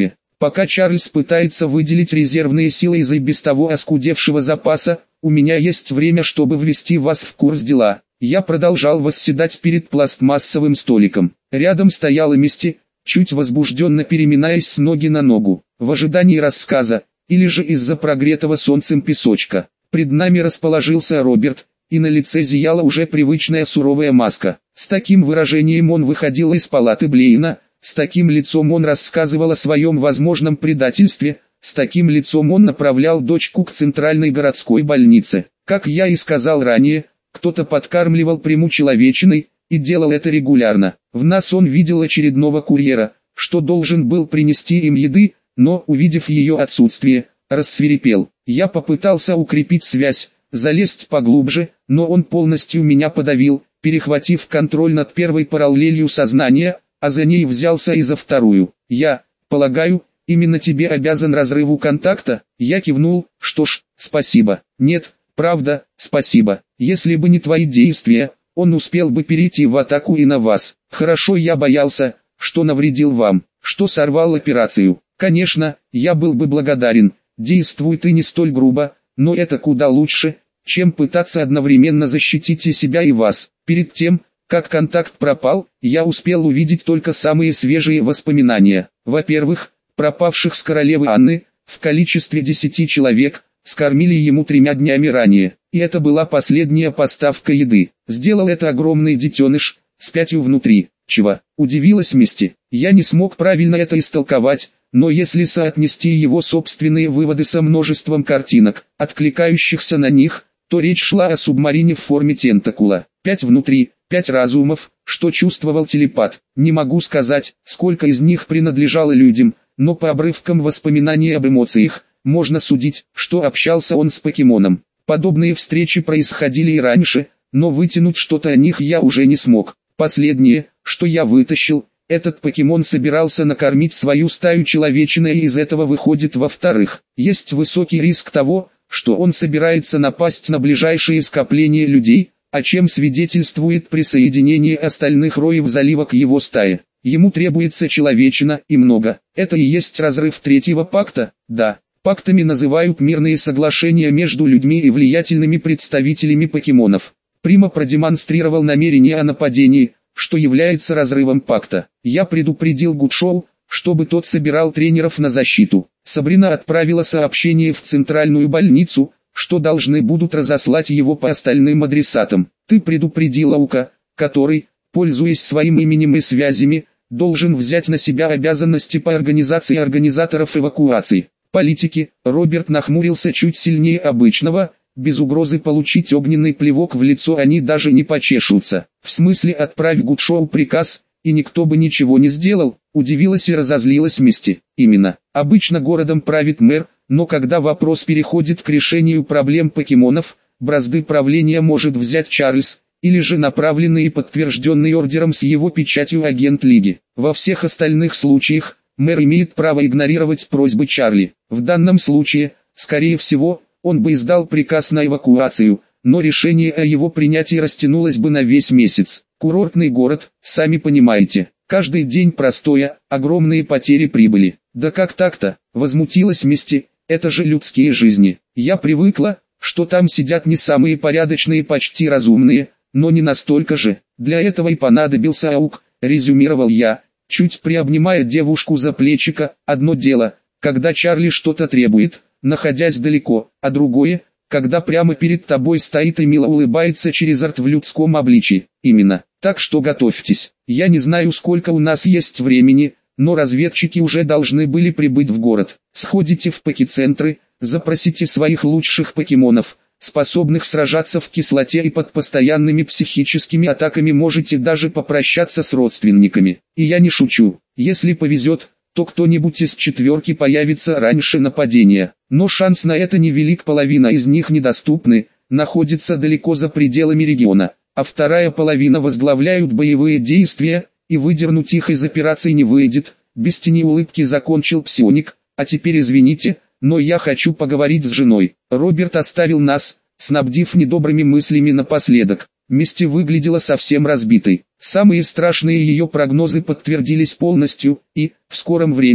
Пока Чарльз пытается выделить резервные силы из и без того оскудевшего запаса, у меня есть время, чтобы ввести вас в курс дела. Я продолжал восседать перед пластмассовым столиком. Рядом стояла Мисти, чуть возбужденно переминаясь с ноги на ногу, в ожидании рассказа, или же из-за прогретого солнцем песочка. Пред нами расположился Роберт, и на лице зияла уже привычная суровая маска. С таким выражением он выходил из палаты Блейна, с таким лицом он рассказывал о своем возможном предательстве, с таким лицом он направлял дочку к центральной городской больнице. Как я и сказал ранее, кто-то подкармливал Приму человечиной, и делал это регулярно. В нас он видел очередного курьера, что должен был принести им еды, но, увидев ее отсутствие, рассвирепел. Я попытался укрепить связь, залезть поглубже, но он полностью меня подавил, перехватив контроль над первой параллелью сознания, а за ней взялся и за вторую. Я, полагаю, именно тебе обязан разрыву контакта? Я кивнул. Что ж, спасибо. Нет, правда, спасибо. Если бы не твои действия, он успел бы перейти в атаку и на вас. Хорошо, я боялся, что навредил вам, что сорвал операцию. Конечно, я был бы благодарен. Действуй ты не столь грубо, но это куда лучше, чем пытаться одновременно защитить и себя, и вас. Перед тем, как контакт пропал, я успел увидеть только самые свежие воспоминания. Во-первых, пропавших с королевы Анны, в количестве 10 человек, скормили ему 3 днями ранее. И это была последняя поставка еды. Сделал это огромный детеныш, с 5 внутри. Чего? Удивилась Мисти. Я не смог правильно это истолковать, но если соотнести его собственные выводы со множеством картинок, откликающихся на них, то речь шла о субмарине в форме тентакула. 5 внутри, 5 разумов, что чувствовал телепат. Не могу сказать, сколько из них принадлежало людям, но по обрывкам воспоминаний об эмоциях, можно судить, что общался он с покемоном. Подобные встречи происходили и раньше, но вытянуть что-то о них я уже не смог. Последнее, что я вытащил, этот покемон собирался накормить свою стаю человечиной, и из этого выходит, во-вторых, есть высокий риск того, что он собирается напасть на ближайшие скопления людей, о чем свидетельствует присоединение остальных роев залива к его стае. Ему требуется человечина, и много. Это и есть разрыв третьего пакта, да. Пактами называют мирные соглашения между людьми и влиятельными представителями покемонов. Прима продемонстрировал намерение о нападении, что является разрывом пакта. Я предупредил Гудшоу, чтобы тот собирал тренеров на защиту. Сабрина отправила сообщение в центральную больницу, что должны будут разослать его по остальным адресатам. Ты предупредил Аука, который, пользуясь своим именем и связями, должен взять на себя обязанности по организации организаторов эвакуации. Политики. Роберт нахмурился чуть сильнее обычного. Без угрозы получить огненный плевок в лицо они даже не почешутся. В смысле, отправь Гудшоу приказ, и никто бы ничего не сделал, удивилась и разозлилась Мисти. Именно. Обычно городом правит мэр, но когда вопрос переходит к решению проблем покемонов, бразды правления может взять Чарльз, или же направленный и подтвержденный ордером с его печатью агент Лиги. Во всех остальных случаях, мэр имеет право игнорировать просьбы Чарли. В данном случае, скорее всего, он бы издал приказ на эвакуацию, но решение о его принятии растянулось бы на весь месяц. Курортный город, сами понимаете, каждый день простоя, огромные потери прибыли. Да как так-то, возмутилась Мисти, это же людские жизни. Я привыкла, что там сидят не самые порядочные, почти разумные, но не настолько же. Для этого и понадобился Аук, резюмировал я, чуть приобнимая девушку за плечико. Одно дело, когда Чарли что-то требует, находясь далеко, а другое, когда прямо перед тобой стоит и мило улыбается через рт в людском обличии. Именно. Так что готовьтесь. Я не знаю, сколько у нас есть времени, но разведчики уже должны были прибыть в город. Сходите в покецентры, запросите своих лучших покемонов, способных сражаться в кислоте и под постоянными психическими атаками, можете даже попрощаться с родственниками. И я не шучу. Если повезет, то кто-нибудь из четверки появится раньше нападения. Но шанс на это невелик, половина из них недоступны, находится далеко за пределами региона, а вторая половина возглавляют боевые действия, и выдернуть их из операции не выйдет. Без тени улыбки закончил псионик. А теперь извините, но я хочу поговорить с женой. Роберт оставил нас, снабдив недобрыми мыслями напоследок. Мисти выглядела совсем разбитой. Самые страшные ее прогнозы подтвердились полностью, и, в скором времени,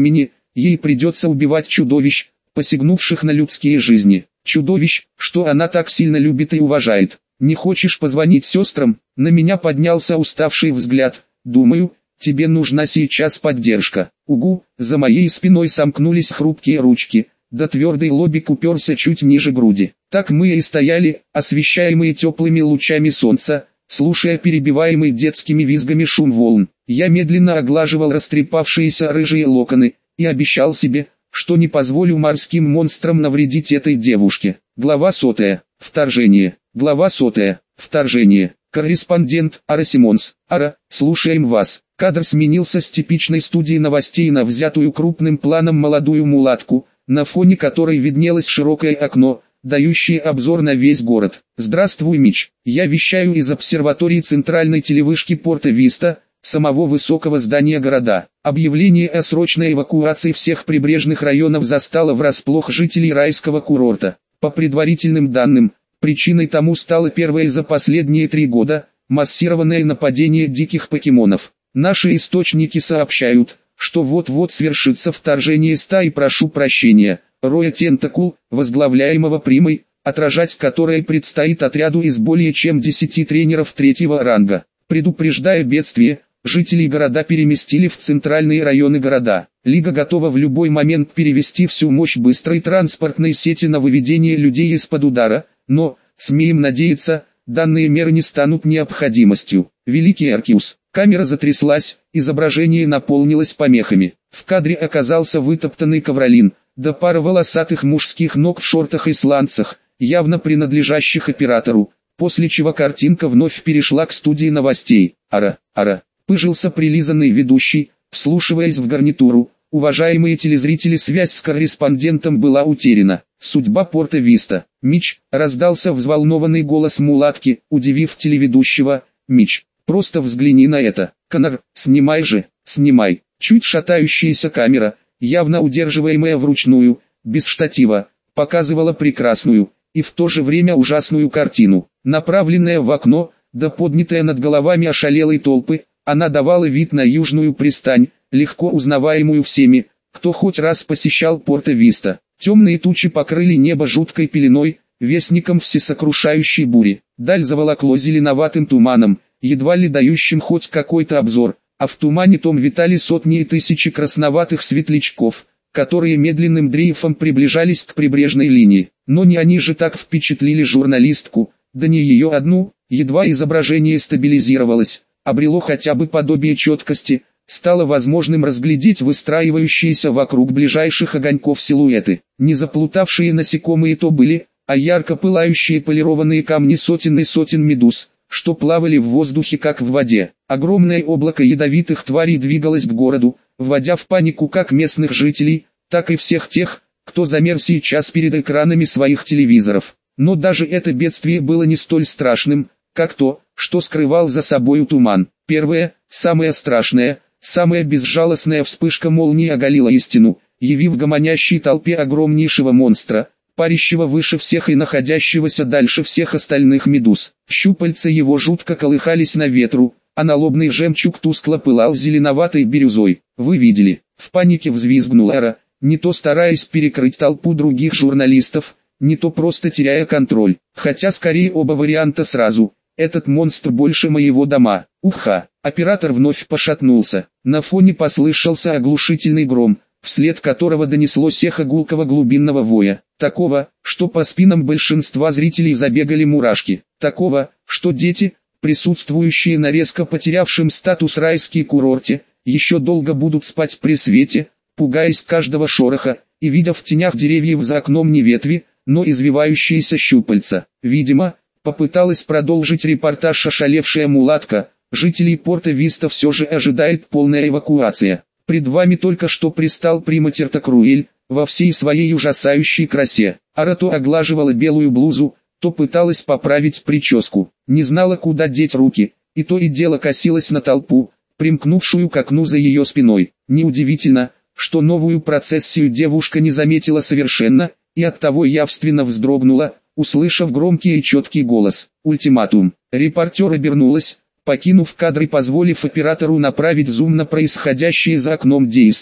ей придется убивать чудовищ, посягнувших на людские жизни. Чудовищ, что она так сильно любит и уважает. Не хочешь позвонить сестрам? На меня поднялся уставший взгляд. Думаю, тебе нужна сейчас поддержка. Угу, за моей спиной сомкнулись хрупкие ручки, да твердый лобик уперся чуть ниже груди. Так мы и стояли, освещаемые теплыми лучами солнца, слушая перебиваемый детскими визгами шум волн. Я медленно оглаживал растрепавшиеся рыжие локоны, и обещал себе, что не позволю морским монстрам навредить этой девушке. Глава 100. Вторжение. Глава 100. Вторжение. Корреспондент Ара Симонс. Ара, слушаем вас. Кадр сменился с типичной студии новостей на взятую крупным планом молодую мулатку, на фоне которой виднелось широкое окно, дающее обзор на весь город. Здравствуй, Мич. Я вещаю из обсерватории центральной телевышки Порто-Виста, самого высокого здания города. Объявление о срочной эвакуации всех прибрежных районов застало врасплох жителей райского курорта. По предварительным данным, причиной тому стало первое за последние 3 года массированное нападение диких покемонов. Наши источники сообщают, что вот-вот свершится вторжение стаи, прошу прощения, роя тентакул, возглавляемого Примой, отражать которое предстоит отряду из более чем 10 тренеров 3-го ранга. Предупреждая бедствие, жителей города переместили в центральные районы города. Лига готова в любой момент перевести всю мощь быстрой транспортной сети на выведение людей из-под удара, но, смеем надеяться, данные меры не станут необходимостью. Великий Аркиус. Камера затряслась, изображение наполнилось помехами. В кадре оказался вытоптанный ковролин, да пара волосатых мужских ног в шортах и сланцах, явно принадлежащих оператору, после чего картинка вновь перешла к студии новостей. Ара, пыжился прилизанный ведущий, вслушиваясь в гарнитуру. Уважаемые телезрители, связь с корреспондентом была утеряна. Судьба Порто-Виста. Мич, раздался взволнованный голос мулатки, удивив телеведущего. Мич, просто взгляни на это. Конор, снимай же, снимай. Чуть шатающаяся камера, явно удерживаемая вручную, без штатива, показывала прекрасную и в то же время ужасную картину. Направленная в окно, да поднятая над головами ошалелой толпы, она давала вид на южную пристань, легко узнаваемую всеми, кто хоть раз посещал Порто-Виста. Темные тучи покрыли небо жуткой пеленой, вестником всесокрушающей бури. Даль заволокло зеленоватым туманом, едва ли дающим хоть какой-то обзор, а в тумане том витали сотни и тысячи красноватых светлячков, которые медленным дрейфом приближались к прибрежной линии. Но не они же так впечатлили журналистку, да не ее одну. Едва изображение стабилизировалось, обрело хотя бы подобие четкости, стало возможным разглядеть выстраивающиеся вокруг ближайших огоньков силуэты. Не заплутавшие насекомые то были, а ярко пылающие полированные камни сотен и сотен медуз, что плавали в воздухе как в воде. Огромное облако ядовитых тварей двигалось к городу, вводя в панику как местных жителей, так и всех тех, кто замер сейчас перед экранами своих телевизоров. Но даже это бедствие было не столь страшным, как то, что скрывал за собою туман. Первое, самое страшное, самая безжалостная вспышка молнии оголила истину, явив гомонящей толпе огромнейшего монстра, парящего выше всех и находящегося дальше всех остальных медуз. Щупальца его жутко колыхались на ветру, а налобный жемчуг тускло пылал зеленоватой бирюзой. Вы видели? В панике взвизгнул Ара, не то стараясь перекрыть толпу других журналистов, не то просто теряя контроль. Хотя скорее оба варианта сразу. Этот монстр больше моего дома. Уха! Оператор вновь пошатнулся. На фоне послышался оглушительный гром, вслед которого донеслось эхо гулкого глубинного воя. Такого, что по спинам большинства зрителей забегали мурашки. Такого, что дети, присутствующие на резко потерявшем статус райский курорте, еще долго будут спать при свете, пугаясь каждого шороха, и видя в тенях деревьев за окном не ветви, но извивающиеся щупальца. Видимо, попыталась продолжить репортаж ошалевшая мулатка. Жителей Порто-Виста все же ожидает полная эвакуация. Пред вами только что пристал Прима Тертакруэль, во всей своей ужасающей красе. Ара то оглаживала белую блузу, то пыталась поправить прическу. Не знала, куда деть руки, и то и дело косилась на толпу, примкнувшую к окну за ее спиной. Неудивительно, что новую процессию девушка не заметила совершенно, и оттого явственно вздрогнула, услышав громкий и четкий голос. Ультиматум. Репортер обернулась, покинув кадр и позволив оператору направить зум на происходящее за окном действо.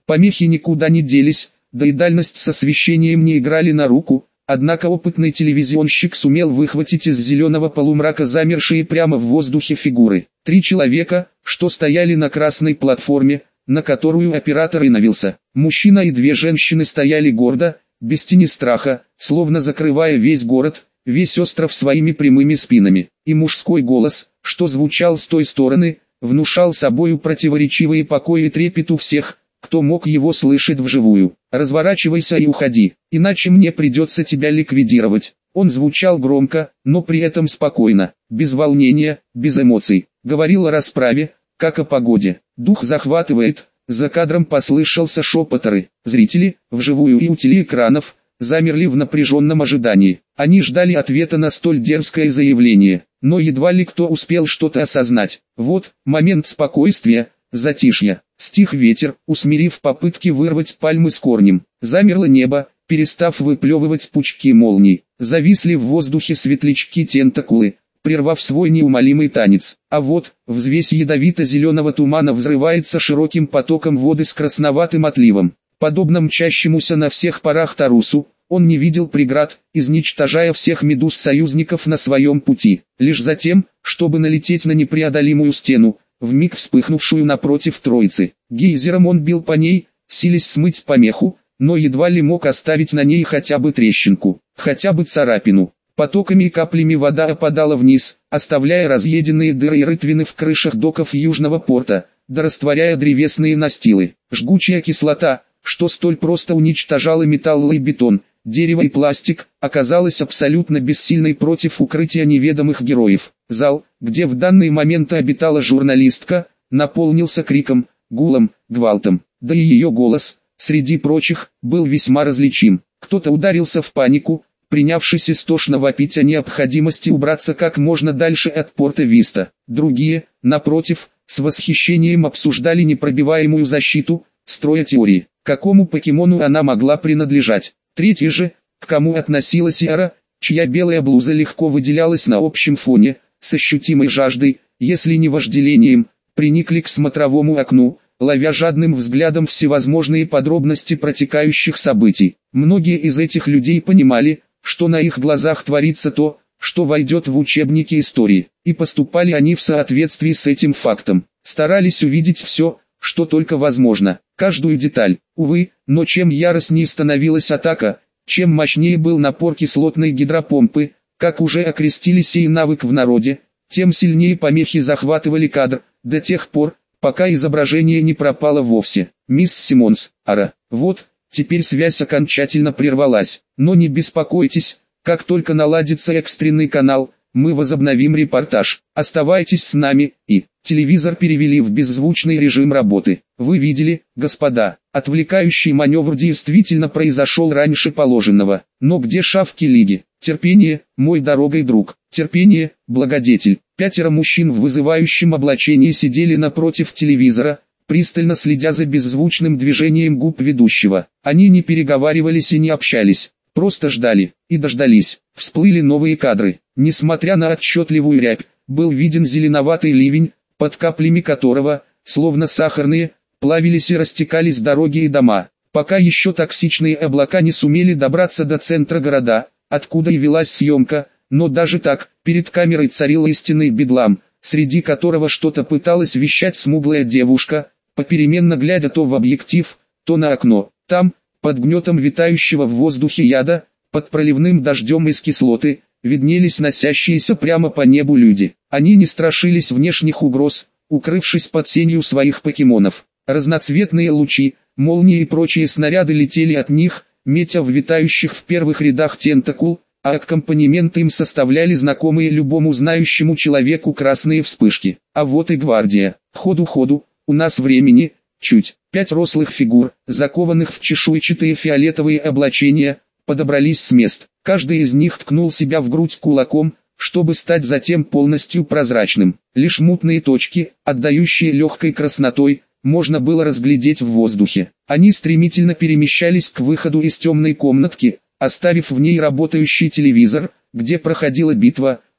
Помехи никуда не делись, да и дальность с освещением не играли на руку, однако опытный телевизионщик сумел выхватить из зеленого полумрака замершие прямо в воздухе фигуры. 3 человека, что стояли на красной платформе, на которую оператор и навелся. Мужчина и 2 женщины стояли гордо, без тени страха, словно закрывая весь город, весь остров своими прямыми спинами. И мужской голос, что звучал с той стороны, внушал собою противоречивые покой и трепет у всех, кто мог его слышать вживую. «Разворачивайся и уходи, иначе мне придется тебя ликвидировать». Он звучал громко, но при этом спокойно, без волнения, без эмоций. Говорил о расправе, как о погоде. Дух захватывает. За кадром послышался шепот Ары. Зрители, вживую и у телеэкранов, замерли в напряженном ожидании. Они ждали ответа на столь дерзкое заявление, но едва ли кто успел что-то осознать. Вот, момент спокойствия, затишья. Стих ветер, усмирив попытки вырвать пальмы с корнем. Замерло небо, перестав выплевывать пучки молний. Зависли в воздухе светлячки-тентакулы, прервав свой неумолимый танец. А вот, взвесь ядовито-зеленого тумана взрывается широким потоком воды с красноватым отливом. Подобно мчащемуся на всех парах Тарусу, он не видел преград, изничтожая всех медуз-союзников на своем пути, лишь за тем, чтобы налететь на непреодолимую стену, вмиг вспыхнувшую напротив троицы. Гейзером он бил по ней, силясь смыть помеху, но едва ли мог оставить на ней хотя бы трещинку, хотя бы царапину. Потоками и каплями вода опадала вниз, оставляя разъеденные дыры и рытвины в крышах доков южного порта, да растворяя древесные настилы. Жгучая кислота, что столь просто уничтожала металл и бетон, дерево и пластик, оказалась абсолютно бессильной против укрытия неведомых героев. Зал, где в данный момент обитала журналистка, наполнился криком, гулом, гвалтом. Да и ее голос, среди прочих, был весьма различим. Кто-то ударился в панику, принявшись истошно вопить о необходимости убраться как можно дальше от порта Виста. Другие, напротив, с восхищением обсуждали непробиваемую защиту, строя теории, какому покемону она могла принадлежать. Третьи же, к кому относилась Иара, чья белая блуза легко выделялась на общем фоне, с ощутимой жаждой, если не вожделением, приникли к смотровому окну, ловя жадным взглядом всевозможные подробности протекающих событий. Многие из этих людей понимали, что на их глазах творится то, что войдет в учебники истории, и поступали они в соответствии с этим фактом. Старались увидеть все, что только возможно, каждую деталь. Увы, но чем яростнее становилась атака, чем мощнее был напор кислотной гидропомпы, как уже окрестили сей навык в народе, тем сильнее помехи захватывали кадр, до тех пор, пока изображение не пропало вовсе. «Мисс Симмонс, Ара, вот, теперь связь окончательно прервалась, но не беспокойтесь, как только наладится экстренный канал, мы возобновим репортаж. Оставайтесь с нами». И телевизор перевели в беззвучный режим работы. Вы видели, господа, отвлекающий маневр действительно произошел раньше положенного. Но где шавки лиги? Терпение, мой дорогой друг. Терпение, благодетель. 5 мужчин в вызывающем облачении сидели напротив телевизора, пристально следя за беззвучным движением губ ведущего. Они не переговаривались и не общались, просто ждали, и дождались. Всплыли новые кадры. Несмотря на отчетливую рябь, был виден зеленоватый ливень, под каплями которого, словно сахарные, плавились и растекались дороги и дома. Пока еще токсичные облака не сумели добраться до центра города, откуда и велась съемка, но даже так, перед камерой царил истинный бедлам, среди которого что-то пыталась вещать смуглая девушка, попеременно глядя то в объектив, то на окно. Там, под гнетом витающего в воздухе яда, под проливным дождем из кислоты, виднелись носящиеся прямо по небу люди. Они не страшились внешних угроз, укрывшись под сенью своих покемонов. Разноцветные лучи, молнии и прочие снаряды летели от них, метя в витающих в первых рядах тентакул, а аккомпанемент им составляли знакомые любому знающему человеку красные вспышки. А вот и гвардия. Ходу, у нас времени, чуть. 5 рослых фигур, закованных в чешуйчатые фиолетовые облачения, подобрались с мест. Каждый из них ткнул себя в грудь кулаком, чтобы стать затем полностью прозрачным. Лишь мутные точки, отдающие легкой краснотой, можно было разглядеть в воздухе. Они стремительно перемещались к выходу из темной комнатки, оставив в ней работающий телевизор, где проходила битва,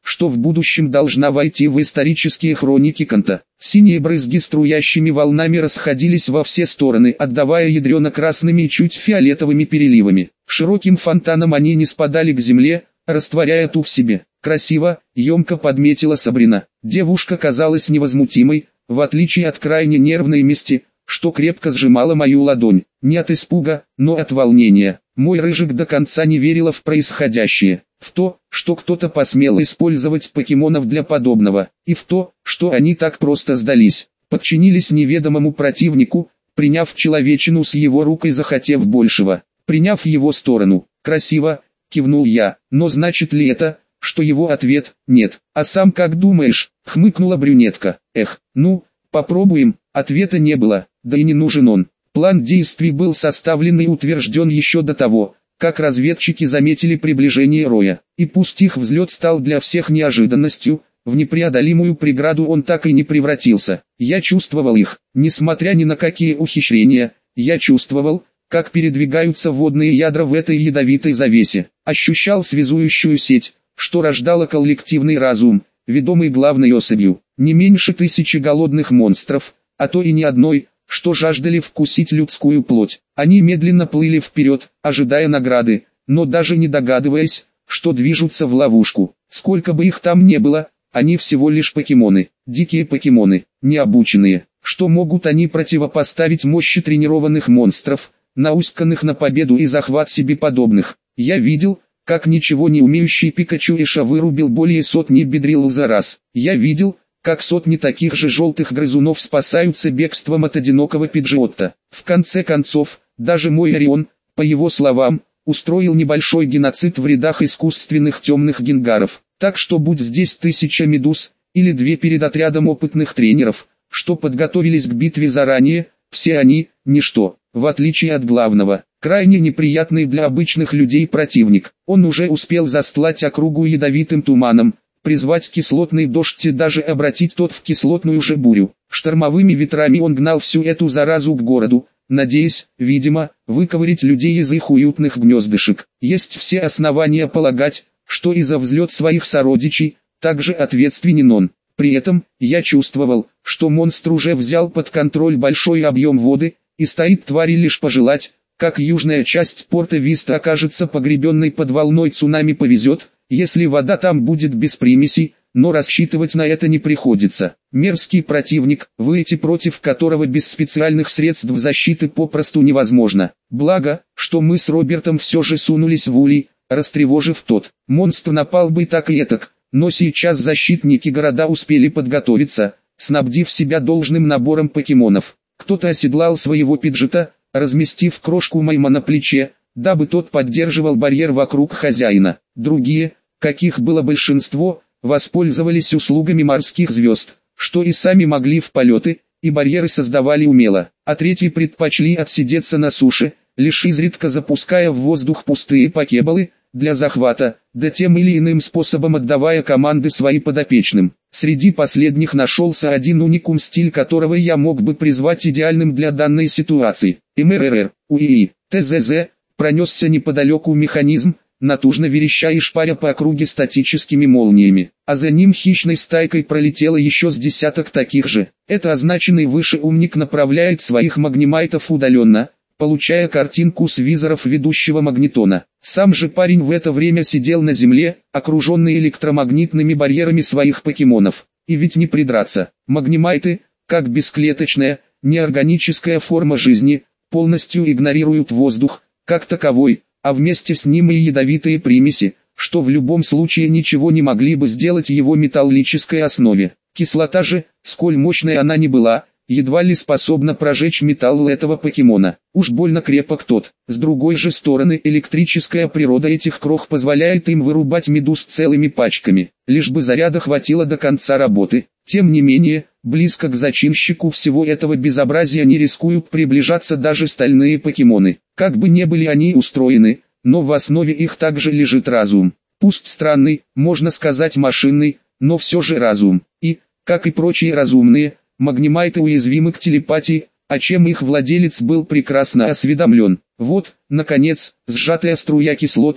что в будущем должна войти в исторические хроники Канта. Синие брызги струящими волнами расходились во все стороны, отдавая ядрено-красными и чуть фиолетовыми переливами. Широким фонтаном они не спадали к земле, растворяя ту в себе. Красиво, емко подметила Сабрина. Девушка казалась невозмутимой, в отличие от крайне нервной Мисти, что крепко сжимала мою ладонь. Не от испуга, но от волнения. Мой Рыжик до конца не верила в происходящее. В то, что кто-то посмел использовать покемонов для подобного, и в то, что они так просто сдались, подчинились неведомому противнику, приняв человечину с его рук и захотев большего, приняв его сторону. Красиво, кивнул я, но значит ли это, что его ответ «нет»? А сам как думаешь? Хмыкнула брюнетка. Эх, ну, попробуем. Ответа не было, да и не нужен он. План действий был составлен и утвержден еще до того, как разведчики заметили приближение Роя, и пусть их взлет стал для всех неожиданностью, в непреодолимую преграду он так и не превратился. Я чувствовал их, несмотря ни на какие ухищрения, я чувствовал, как передвигаются водные ядра в этой ядовитой завесе, ощущал связующую сеть, что рождало коллективный разум, ведомый главной особью, не меньше 1000 голодных монстров, а то и не одной, что жаждали вкусить людскую плоть. Они медленно плыли вперед, ожидая награды, но даже не догадываясь, что движутся в ловушку. Сколько бы их там не было, они всего лишь покемоны, дикие покемоны, необученные. Что могут они противопоставить мощи тренированных монстров, науськанных на победу и захват себе подобных? Я видел, как ничего не умеющий Пикачу Эша вырубил более сотни бедрил за раз. Я видел, как сотни таких же желтых грызунов спасаются бегством от одинокого Пиджиотта. В конце концов, даже мой Орион, по его словам, устроил небольшой геноцид в рядах искусственных темных генгаров. Так что будь здесь 1000 медуз, или 2 перед отрядом опытных тренеров, что подготовились к битве заранее, все они – ничто, в отличие от главного, крайне неприятный для обычных людей противник. Он уже успел застлать округу ядовитым туманом, призвать кислотный дождь и даже обратить тот в кислотную же бурю. Штормовыми ветрами он гнал всю эту заразу к городу, надеясь, видимо, выковырять людей из их уютных гнездышек. Есть все основания полагать, что и за взлет своих сородичей, также ответственен он. При этом, я чувствовал, что монстр уже взял под контроль большой объем воды, и стоит твари лишь пожелать, как южная часть порта Виста окажется погребенной под волной цунами повезет, если вода там будет без примесей, но рассчитывать на это не приходится. Мерзкий противник, выйти против которого без специальных средств защиты попросту невозможно. Благо, что мы с Робертом все же сунулись в улей, растревожив тот. Монстр напал бы так и этак, но сейчас защитники города успели подготовиться, снабдив себя должным набором покемонов. Кто-то оседлал своего пиджета, разместив крошку Майма на плече, дабы тот поддерживал барьер вокруг хозяина. Другие, каких было большинство, воспользовались услугами морских звезд, что и сами могли в полеты, и барьеры создавали умело, а третьи предпочли отсидеться на суше, лишь изредка запуская в воздух пустые покеболы для захвата, да тем или иным способом отдавая команды своим подопечным. Среди последних нашелся один уникум, стиль которого я мог бы призвать идеальным для данной ситуации. МРР, УИИ, ТЗЗ, пронесся неподалеку механизм, натужно вереща и шпаря по округе статическими молниями, а за ним хищной стайкой пролетело еще с десяток таких же. Это означенный выше умник направляет своих магнимайтов удаленно, получая картинку с визоров ведущего магнитона. Сам же парень в это время сидел на земле, окруженный электромагнитными барьерами своих покемонов. И ведь не придраться, магнимайты, как бесклеточная, неорганическая форма жизни, полностью игнорируют воздух, как таковой, а вместе с ним и ядовитые примеси, что в любом случае ничего не могли бы сделать его металлической основе. Кислота же, сколь мощной она ни была, едва ли способна прожечь металл этого покемона. Уж больно крепок тот. С другой же стороны, электрическая природа этих крох позволяет им вырубать медуз целыми пачками, лишь бы заряда хватило до конца работы. Тем не менее, близко к зачинщику всего этого безобразия не рискуют приближаться даже стальные покемоны. Как бы не были они устроены, но в основе их также лежит разум. Пусть странный, можно сказать машинный, но все же разум. И, как и прочие разумные, магнимайты уязвимы к телепатии, о чем их владелец был прекрасно осведомлен. Вот, наконец, сжатая струя кислоты,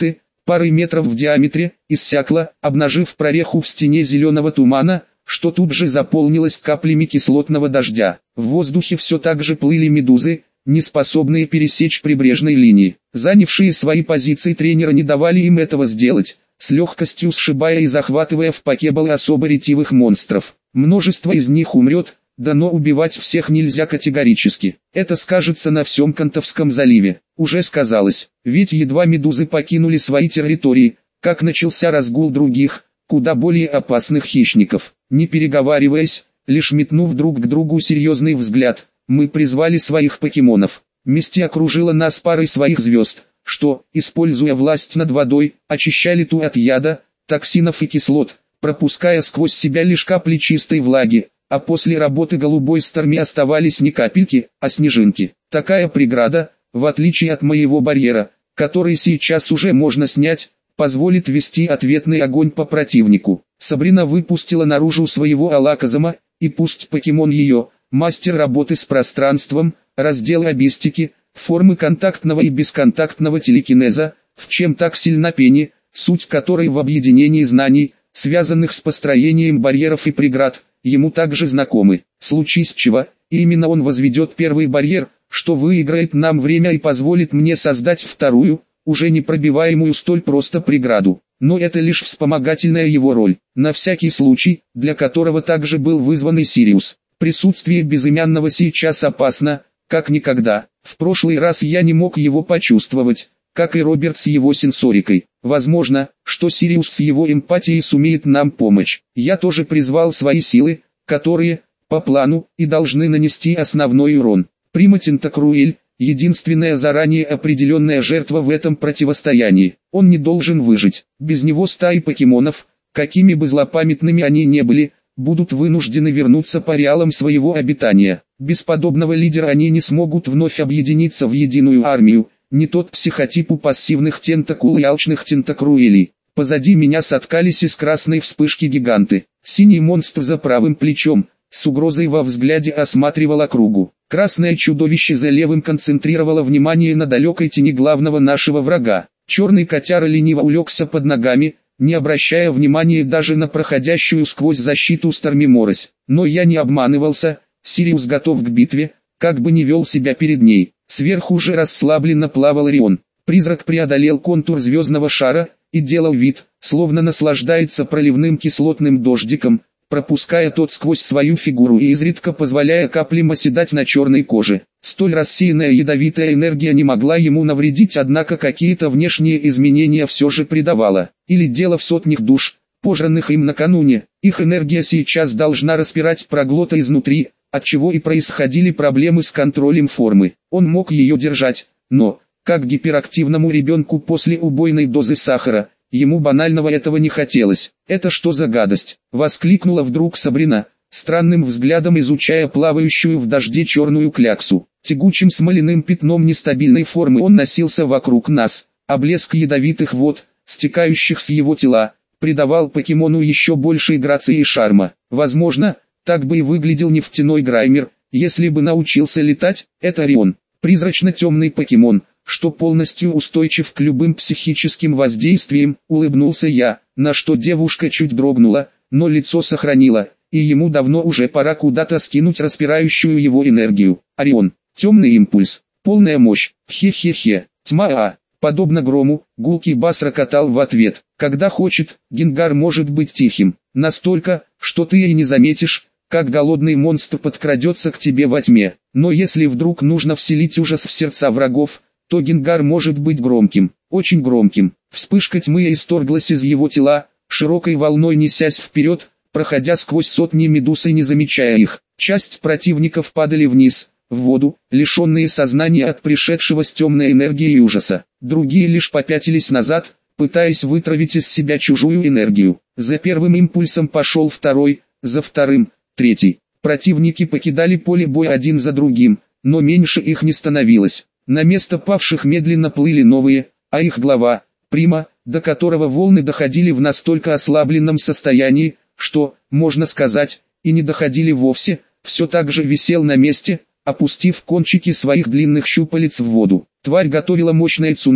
пары метров в диаметре, иссякла, обнажив прореху в стене зеленого тумана, что тут же заполнилось каплями кислотного дождя. В воздухе все так же плыли медузы, не способные пересечь прибрежной линии. Занявшие свои позиции тренера не давали им этого сделать, с легкостью сшибая и захватывая в покебалы особо ретивых монстров. Множество из них умрет, да но убивать всех нельзя категорически. Это скажется на всем Кантовском заливе. Уже сказалось, ведь едва медузы покинули свои территории, как начался разгул других, куда более опасных хищников. Не переговариваясь, лишь метнув друг к другу серьезный взгляд, мы призвали своих покемонов. Мисти окружила нас парой своих звезд, что, используя власть над водой, очищали ту от яда, токсинов и кислот, пропуская сквозь себя лишь капли чистой влаги, а после работы голубой сторми оставались не капельки, а снежинки. Такая преграда, в отличие от моего барьера, который сейчас уже можно снять, позволит вести ответный огонь по противнику. Сабрина выпустила наружу своего Алаказама, и пусть покемон ее, мастер работы с пространством, раздел абистики, формы контактного и бесконтактного телекинеза, в чем так сильна Пенни, суть которой в объединении знаний, связанных с построением барьеров и преград, ему также знакомы. Случись чего, именно он возведет первый барьер, что выиграет нам время и позволит мне создать вторую, уже непробиваемую столь просто преграду. Но это лишь вспомогательная его роль, на всякий случай, для которого также был вызван и Сириус. Присутствие безымянного сейчас опасно, как никогда. В прошлый раз я не мог его почувствовать, как и Роберт с его сенсорикой. Возможно, что Сириус с его эмпатией сумеет нам помочь. Я тоже призвал свои силы, которые, по плану, и должны нанести основной урон. Прима Тентакруэль, единственная заранее определенная жертва в этом противостоянии. Он не должен выжить. Без него стаи покемонов, какими бы злопамятными они не были, будут вынуждены вернуться по реалам своего обитания. Без подобного лидера они не смогут вновь объединиться в единую армию, не тот психотип у пассивных тентакул и алчных тентакруэлей. Позади меня соткались из красной вспышки гиганты. Синий монстр за правым плечом, с угрозой во взгляде осматривал округу. Красное чудовище за левым концентрировало внимание на далекой тени главного нашего врага. Черный котяра лениво улегся под ногами, не обращая внимания даже на проходящую сквозь защиту Стормиморось. Но я не обманывался, Сириус готов к битве, как бы ни вел себя перед ней. Сверху же расслабленно плавал Рион. Призрак преодолел контур звездного шара и делал вид, словно наслаждается проливным кислотным дождиком, пропуская тот сквозь свою фигуру и изредка позволяя каплям оседать на черной коже. Столь рассеянная ядовитая энергия не могла ему навредить, однако какие-то внешние изменения все же придавала. Или дело в сотнях душ, пожранных им накануне, их энергия сейчас должна распирать проглота изнутри, отчего и происходили проблемы с контролем формы. Он мог ее держать, но, как гиперактивному ребенку после убойной дозы сахара, ему банального этого не хотелось. «Это что за гадость?» — воскликнула вдруг Сабрина, странным взглядом изучая плавающую в дожде черную кляксу. Тягучим смоляным пятном нестабильной формы он носился вокруг нас, а блеск ядовитых вод, стекающих с его тела, придавал покемону еще большей грации и шарма. Возможно, так бы и выглядел нефтяной Граймер, если бы научился летать. Это Рион, призрачно-темный покемон, что полностью устойчив к любым психическим воздействиям, улыбнулся я, на что девушка чуть дрогнула, но лицо сохранила, и ему давно уже пора куда-то скинуть распирающую его энергию. Орион, темный импульс, полная мощь, хе-хе-хе, тьма. Подобно грому, гулкий бас рокотал в ответ. Когда хочет, Генгар может быть тихим, настолько, что ты и не заметишь, как голодный монстр подкрадется к тебе во тьме. Но если вдруг нужно вселить ужас в сердца врагов, то Генгар может быть громким, очень громким. Вспышка тьмы исторглась из его тела, широкой волной несясь вперед, проходя сквозь сотни медуз и не замечая их. Часть противников падали вниз, в воду, лишенные сознания от пришедшего с темной энергии и ужаса. Другие лишь попятились назад, пытаясь вытравить из себя чужую энергию. За первым импульсом пошел второй, за вторым, третий. Противники покидали поле боя один за другим, но меньше их не становилось. На место павших медленно плыли новые, а их глава, Прима, до которого волны доходили в настолько ослабленном состоянии, что, можно сказать, и не доходили вовсе, все так же висел на месте, опустив кончики своих длинных щупалец в воду. Тварь готовила мощное цунами,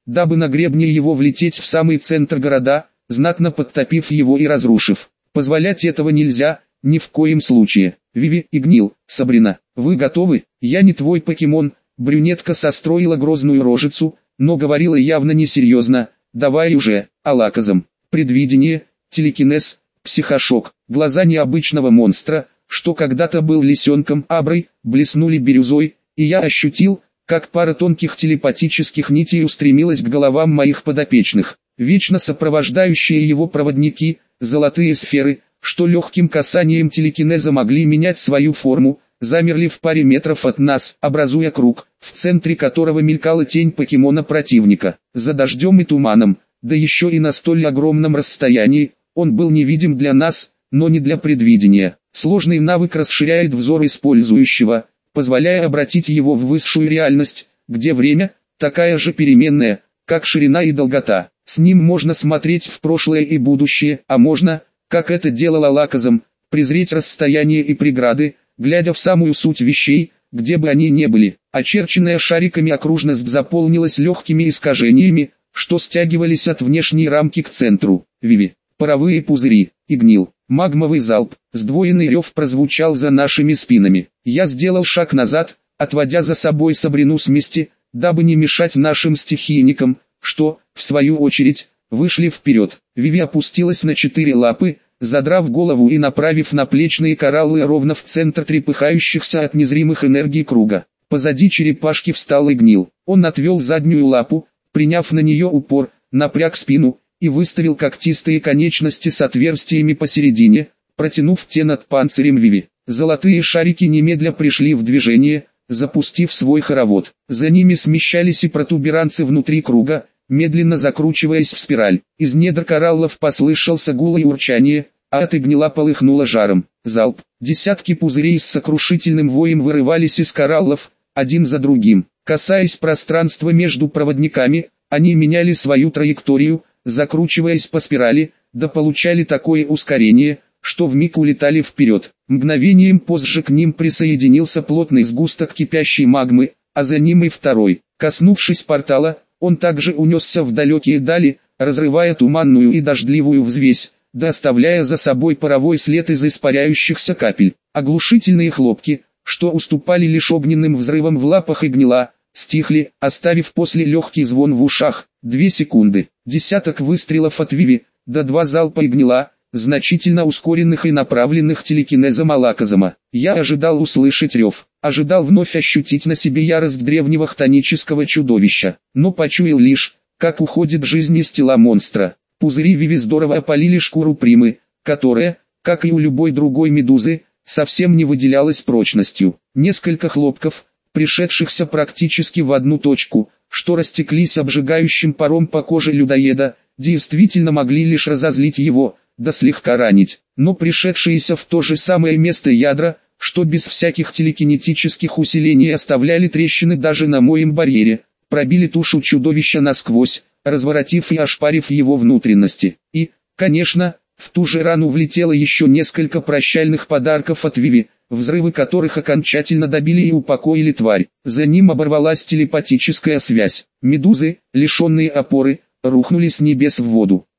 дабы на гребне его влететь в самый центр города, знатно подтопив его и разрушив. Позволять этого нельзя, ни в коем случае. Виви и Гнил, Сабрина, вы готовы? Я не твой покемон. Брюнетка состроила грозную рожицу, но говорила явно несерьезно. Давай уже, Алаказам. Предвидение, телекинез, психошок. Глаза необычного монстра, что когда-то был лисенком Аброй, блеснули бирюзой, и я ощутил, как пара тонких телепатических нитей устремилась к головам моих подопечных. Вечно сопровождающие его проводники, золотые сферы, что легким касанием телекинеза могли менять свою форму, замерли в паре метров от нас, образуя круг, в центре которого мелькала тень покемона противника. За дождем и туманом, да еще и на столь огромном расстоянии, он был невидим для нас, но не для предвидения. Сложный навык расширяет взор использующего, позволяя обратить его в высшую реальность, где время – такая же переменная, как ширина и долгота. С ним можно смотреть в прошлое и будущее, а можно, как это делал Алаказам, презреть расстояние и преграды, глядя в самую суть вещей, где бы они ни были. Очерченная шариками окружность заполнилась легкими искажениями, что стягивались от внешней рамки к центру. Виви, паровые пузыри, и Гнил. Магмовый залп, сдвоенный рев прозвучал за нашими спинами. Я сделал шаг назад, отводя за собой Сабрину с места, дабы не мешать нашим стихийникам, что, в свою очередь, вышли вперед. Виви опустилась на 4 лапы, задрав голову и направив наплечные кораллы ровно в центр трепыхающихся от незримых энергий круга. Позади черепашки встал и Гнил. Он отвел заднюю лапу, приняв на нее упор, напряг спину и выставил когтистые конечности с отверстиями посередине, протянув те над панцирем Виви. Золотые шарики немедля пришли в движение, запустив свой хоровод. За ними смещались и протуберанцы внутри круга, медленно закручиваясь в спираль. Из недр кораллов послышался гул и урчание, а от Гнила полыхнуло жаром. Залп. Десятки пузырей с сокрушительным воем вырывались из кораллов, один за другим. Касаясь пространства между проводниками, они меняли свою траекторию, закручиваясь по спирали, да получали такое ускорение, что вмиг улетали вперед. Мгновением позже к ним присоединился плотный сгусток кипящей магмы, а за ним и второй. Коснувшись портала, он также унесся в далекие дали, разрывая туманную и дождливую взвесь, да оставляя за собой паровой след из испаряющихся капель. Оглушительные хлопки, что уступали лишь огненным взрывам в лапах и Гнила, стихли, оставив после легкий звон в ушах. 2 секунды. Десяток выстрелов от Виви, да 2 залпа и Гнила, значительно ускоренных и направленных телекинезом Алаказама. Я ожидал услышать рев, ожидал вновь ощутить на себе ярость древнего хтонического чудовища, но почуял лишь, как уходит жизнь из тела монстра. Пузыри Виви здорово опалили шкуру Примы, которая, как и у любой другой медузы, совсем не выделялась прочностью. Несколько хлопков, пришедшихся практически в одну точку, что растеклись обжигающим паром по коже людоеда, действительно могли лишь разозлить его, да слегка ранить. Но пришедшиеся в то же самое место ядра, что без всяких телекинетических усилений оставляли трещины даже на моем барьере, пробили тушу чудовища насквозь, разворотив и ошпарив его внутренности. И, конечно, в ту же рану влетело еще несколько прощальных подарков от Виви, взрывы которых окончательно добили и упокоили тварь. За ним оборвалась телепатическая связь. Медузы, лишенные опоры, рухнули с небес в воду.